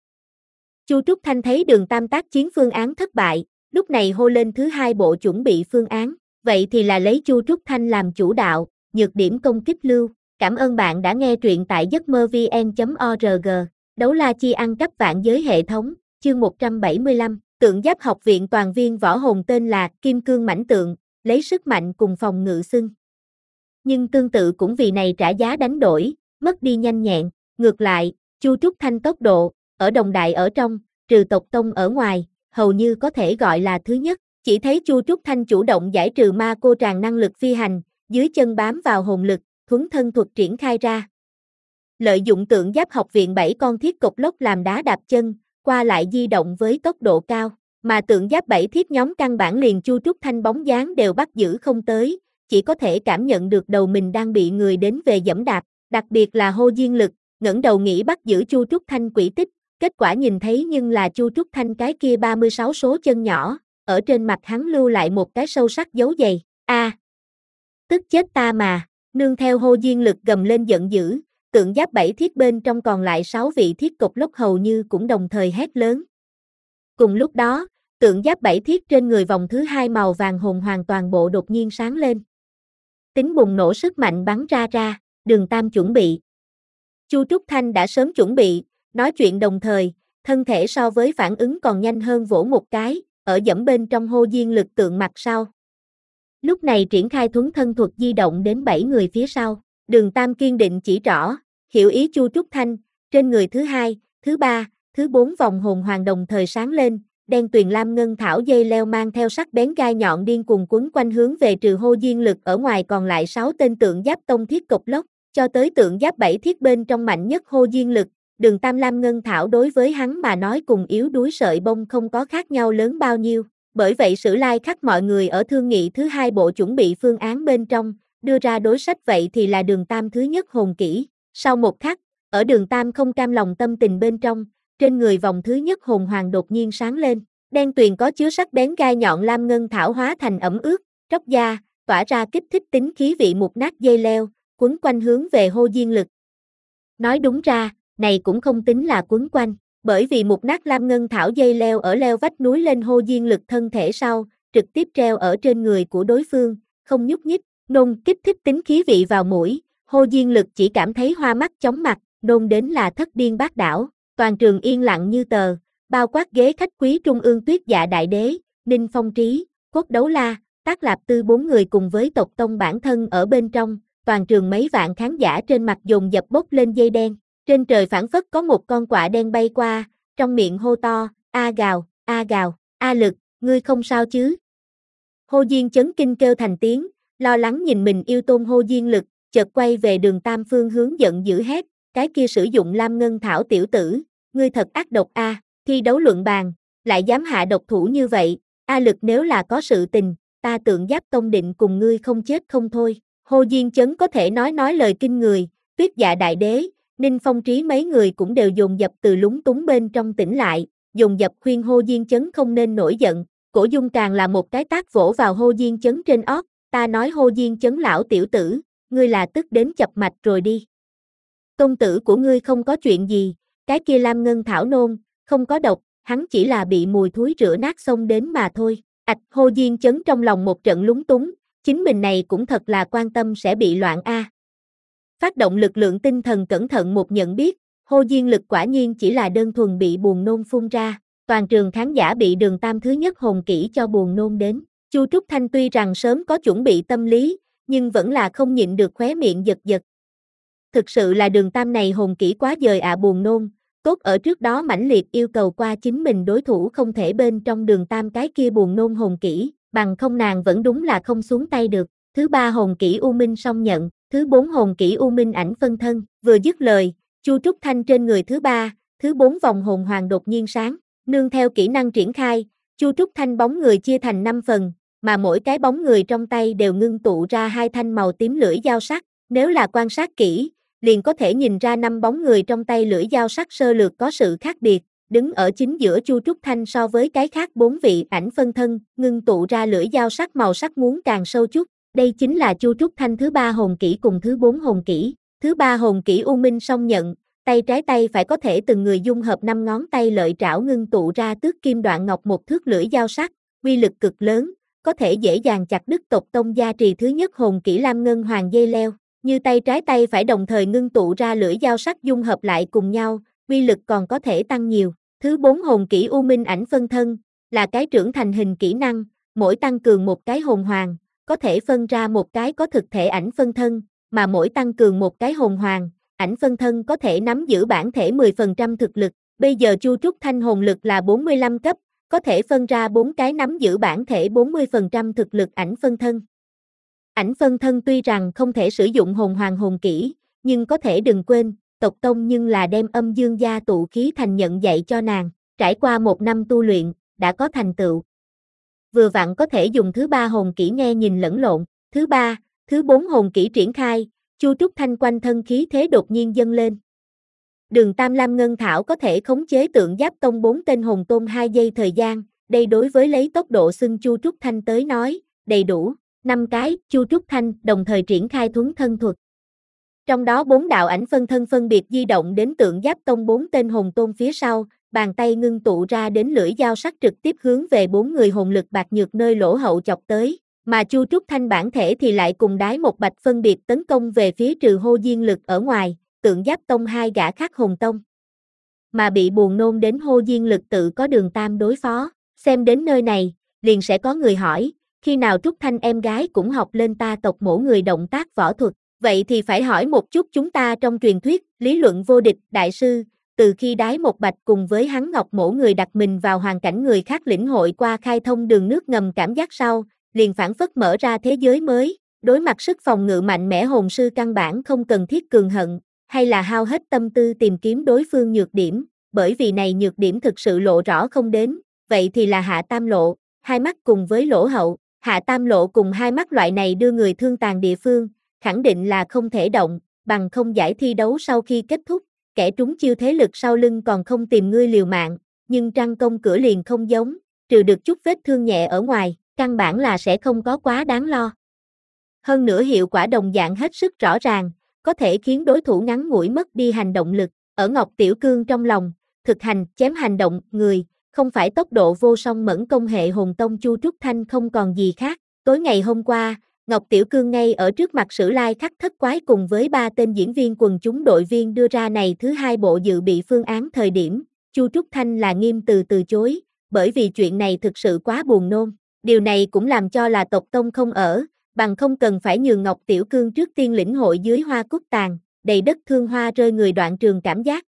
Chu Trúc Thanh thấy Đường Tam tác chiến phương án thất bại, lúc này hô lên thứ hai bộ chuẩn bị phương án, vậy thì là lấy Chu Trúc Thanh làm chủ đạo, nhược điểm công kích lưu, Cảm ơn bạn đã nghe truyện tại giấc mơ vê en chấm org. Đấu la chi ăn cắp vạn giới hệ thống, chương một trăm bảy mươi lăm, tượng giáp học viện toàn viên võ hồn tên là Kim Cương Mãnh Tượng, lấy sức mạnh cùng phòng ngự xưng. Nhưng tương tự cũng vì này trả giá đánh đổi, mất đi nhanh nhẹn, ngược lại, Chu Trúc Thanh tốc độ, ở đồng đại ở trong, trừ tộc tông ở ngoài, hầu như có thể gọi là thứ nhất, chỉ thấy Chu Trúc Thanh chủ động giải trừ ma cô tràng năng lực phi hành, dưới chân bám vào hồn lực, thuấn thân thuật triển khai ra. Lợi dụng tượng giáp học viện bảy con thiết cục lốc làm đá đạp chân, qua lại di động với tốc độ cao, mà tượng giáp bảy thiết nhóm căn bản liền Chu Trúc Thanh bóng dáng đều bắt giữ không tới, chỉ có thể cảm nhận được đầu mình đang bị người đến về giẫm đạp, đặc biệt là Hô Diên Lực, ngẩng đầu nghĩ bắt giữ Chu Trúc Thanh quỷ tích, kết quả nhìn thấy nhưng là Chu Trúc Thanh cái kia ba mươi sáu số chân nhỏ, ở trên mặt hắn lưu lại một cái sâu sắc dấu giày, a, à, tức chết ta mà, nương theo Hô Diên Lực gầm lên giận dữ, tượng giáp bảy thiết bên trong còn lại sáu vị thiết cục lốc hầu như cũng đồng thời hét lớn. Cùng lúc đó, tượng giáp bảy thiết trên người vòng thứ hai màu vàng hồn hoàn toàn bộ đột nhiên sáng lên. Tính bùng nổ sức mạnh bắn ra ra, Đường Tam chuẩn bị. Chu Trúc Thanh đã sớm chuẩn bị, nói chuyện đồng thời, thân thể so với phản ứng còn nhanh hơn vỗ một cái, ở dẫm bên trong Hô Diên Lực tượng mặt sau. Lúc này triển khai thuấn thân thuật di động đến bảy người phía sau, Đường Tam kiên định chỉ rõ, hiểu ý Chu Trúc Thanh, trên người thứ hai, thứ ba, thứ bốn vòng hồn hoàn đồng thời sáng lên, đen tuyền lam ngân thảo dây leo mang theo sắc bén gai nhọn điên cuồng quấn quanh hướng về trừ Hô Diên Lực ở ngoài còn lại sáu tên tượng giáp tông thiết cục lốc, cho tới tượng giáp bảy thiết bên trong mạnh nhất Hô Diên Lực, Đường Tam lam ngân thảo đối với hắn mà nói cùng yếu đuối sợi bông không có khác nhau lớn bao nhiêu. Bởi vậy Sử Lai Khắc mọi người ở thương nghị thứ hai bộ chuẩn bị phương án bên trong, đưa ra đối sách vậy thì là Đường Tam thứ nhất hồn kỹ. Sau một khắc, ở Đường Tam không cam lòng tâm tình bên trong, trên người vòng thứ nhất hồn hoàng đột nhiên sáng lên, đen tuyền có chứa sắc bén gai nhọn lam ngân thảo hóa thành ẩm ướt, tróc da, tỏa ra kích thích tính khí vị mục nát dây leo, quấn quanh hướng về Hô Diên Lực. Nói đúng ra, này cũng không tính là quấn quanh. Bởi vì mục nát lam ngân thảo dây leo ở leo vách núi lên Hô Diên Lực thân thể sau, trực tiếp treo ở trên người của đối phương, không nhúc nhích, nôn kích thích tính khí vị vào mũi, Hô Diên Lực chỉ cảm thấy hoa mắt chóng mặt, nôn đến là thất điên bát đảo, toàn trường yên lặng như tờ, bao quát ghế khách quý trung ương Tuyết Dạ Đại Đế, Ninh Phong Trí, Cốt Đấu La, Tác Lạp Tư bốn người cùng với tộc tông bản thân ở bên trong, toàn trường mấy vạn khán giả trên mặt dồn dập bốc lên dây đen. Trên trời phảng phất có một con quạ đen bay qua, trong miệng hô to, a gào, a gào, a Lực, ngươi không sao chứ? Hô Diên chấn kinh kêu thành tiếng, lo lắng nhìn mình yêu tôn Hô Diên Lực, chợt quay về Đường Tam phương hướng giận dữ hét, cái kia sử dụng lam ngân thảo tiểu tử, ngươi thật ác độc a, thi đấu luận bàn, lại dám hạ độc thủ như vậy, a Lực nếu là có sự tình, ta tượng giáp tông định cùng ngươi không chết không thôi. Hô Diên chấn có thể nói nói lời kinh người, Tuyết Dạ Đại Đế, Ninh Phong Trí mấy người cũng đều dồn dập từ lúng túng bên trong tỉnh lại, dồn dập khuyên Hô Diên chấn không nên nổi giận, Cổ Dung càng là một cái tát vỗ vào Hô Diên chấn trên ót, ta nói Hô Diên chấn lão tiểu tử, ngươi là tức đến chập mạch rồi đi. Tôn tử của ngươi không có chuyện gì, cái kia lam ngân thảo nôn, không có độc, hắn chỉ là bị mùi thúi rửa nát xông đến mà thôi. Ạch Hô Diên chấn trong lòng một trận lúng túng, chính mình này cũng thật là quan tâm sẽ bị loạn a. Phát động lực lượng tinh thần cẩn thận một nhận biết, Hô Diên Lực quả nhiên chỉ là đơn thuần bị buồn nôn phun ra, toàn trường khán giả bị Đường Tam thứ nhất hồn kỹ cho buồn nôn đến. Chu Trúc Thanh tuy rằng sớm có chuẩn bị tâm lý, nhưng vẫn là không nhịn được khóe miệng giật giật. Thực sự là Đường Tam này hồn kỹ quá dời ạ à buồn nôn, tốt ở trước đó mãnh liệt yêu cầu qua chính mình đối thủ không thể bên trong Đường Tam cái kia buồn nôn hồn kỹ, bằng không nàng vẫn đúng là không xuống tay được. Thứ ba hồn kỹ U Minh song nhận, thứ bốn hồn kỹ U Minh ảnh phân thân, vừa dứt lời, Chu Trúc Thanh trên người thứ ba, thứ bốn vòng hồn hoàng đột nhiên sáng, nương theo kỹ năng triển khai, Chu Trúc Thanh bóng người chia thành năm phần, mà mỗi cái bóng người trong tay đều ngưng tụ ra hai thanh màu tím lưỡi dao sắc, nếu là quan sát kỹ, liền có thể nhìn ra năm bóng người trong tay lưỡi dao sắc sơ lược có sự khác biệt, đứng ở chính giữa Chu Trúc Thanh so với cái khác bốn vị ảnh phân thân, ngưng tụ ra lưỡi dao sắc màu sắc muốn càng sâu chút. Đây chính là Chu Trúc Thanh thứ ba hồn kỹ cùng thứ bốn hồn kỹ. Thứ ba hồn kỹ U Minh song nhận, tay trái tay phải có thể từng người dung hợp năm ngón tay lợi trảo ngưng tụ ra tước kim đoạn ngọc một thước lưỡi dao sắc, uy lực cực lớn, có thể dễ dàng chặt đứt tộc tông gia trì thứ nhất hồn kỹ lam ngân hoàng dây leo. Như tay trái tay phải đồng thời ngưng tụ ra lưỡi dao sắc dung hợp lại cùng nhau, uy lực còn có thể tăng nhiều. Thứ bốn hồn kỹ U Minh ảnh phân thân, là cái trưởng thành hình kỹ năng, mỗi tăng cường một cái hồn hoàng, có thể phân ra một cái có thực thể ảnh phân thân, mà mỗi tăng cường một cái hồn hoàng, ảnh phân thân có thể nắm giữ bản thể mười phần trăm thực lực. Bây giờ Chu Trúc Thanh hồn lực là bốn mươi lăm cấp, có thể phân ra bốn cái nắm giữ bản thể bốn mươi phần trăm thực lực ảnh phân thân. Ảnh phân thân tuy rằng không thể sử dụng hồn hoàng hồn kỹ, nhưng có thể đừng quên, tộc tông nhưng là đem âm dương gia tụ khí thành nhận dạy cho nàng, trải qua một năm tu luyện, đã có thành tựu. Vừa vặn có thể dùng thứ ba hồn kỹ nghe nhìn lẫn lộn, thứ ba, thứ bốn hồn kỹ triển khai, Chu Trúc Thanh quanh thân khí thế đột nhiên dâng lên. Đường Tam Lam Ngân Thảo có thể khống chế tượng giáp tông bốn tên hồn tôn hai giây thời gian, đây đối với lấy tốc độ xưng Chu Trúc Thanh tới nói, đầy đủ, năm cái, Chu Trúc Thanh đồng thời triển khai thuấn thân thuật. Trong đó bốn đạo ảnh phân thân phân biệt di động đến tượng giáp tông bốn tên hồn tôn phía sau, bàn tay ngưng tụ ra đến lưỡi dao sắc trực tiếp hướng về bốn người hồn lực bạc nhược nơi lỗ hậu chọc tới, mà Chu Trúc Thanh bản thể thì lại cùng đái một bạch phân biệt tấn công về phía trừ hô diên lực ở ngoài, tượng giáp tông hai gã khác hồn tông. Mà bị buồn nôn đến hô diên lực tự có Đường Tam đối phó, xem đến nơi này, liền sẽ có người hỏi, khi nào Trúc Thanh em gái cũng học lên ta tộc mổ người động tác võ thuật, vậy thì phải hỏi một chút chúng ta trong truyền thuyết, lý luận vô địch, đại sư, từ khi đái một bạch cùng với hắn ngọc mổ người đặt mình vào hoàn cảnh người khác lĩnh hội qua khai thông đường nước ngầm cảm giác sau, liền phản phất mở ra thế giới mới, đối mặt sức phòng ngự mạnh mẽ hồn sư căn bản không cần thiết cường hận, hay là hao hết tâm tư tìm kiếm đối phương nhược điểm, bởi vì này nhược điểm thực sự lộ rõ không đến, vậy thì là hạ tam lộ, hai mắt cùng với lỗ hậu, hạ tam lộ cùng hai mắt loại này đưa người thương tàn địa phương, khẳng định là không thể động, bằng không giải thi đấu sau khi kết thúc, kẻ trúng chiêu thế lực sau lưng còn không tìm ngươi liều mạng, nhưng trăng công cửa liền không giống, trừ được chút vết thương nhẹ ở ngoài, căn bản là sẽ không có quá đáng lo. Hơn nữa hiệu quả đồng dạng hết sức rõ ràng, có thể khiến đối thủ ngắn ngủi mất đi hành động lực, ở Ngọc Tiểu Cương trong lòng, thực hành, chém hành động, người, không phải tốc độ vô song mẫn công hệ hồn tông Chu Trúc Thanh không còn gì khác, tối ngày hôm qua, Ngọc Tiểu Cương ngay ở trước mặt Sử Lai Khắc Thất Quái cùng với ba tên diễn viên quần chúng đội viên đưa ra này thứ hai bộ dự bị phương án thời điểm, Chu Trúc Thanh là nghiêm từ từ chối, bởi vì chuyện này thực sự quá buồn nôn, điều này cũng làm cho là tộc tông không ở, bằng không cần phải nhường Ngọc Tiểu Cương trước tiên lĩnh hội dưới hoa cúc tàn, đầy đất thương hoa rơi người đoạn trường cảm giác,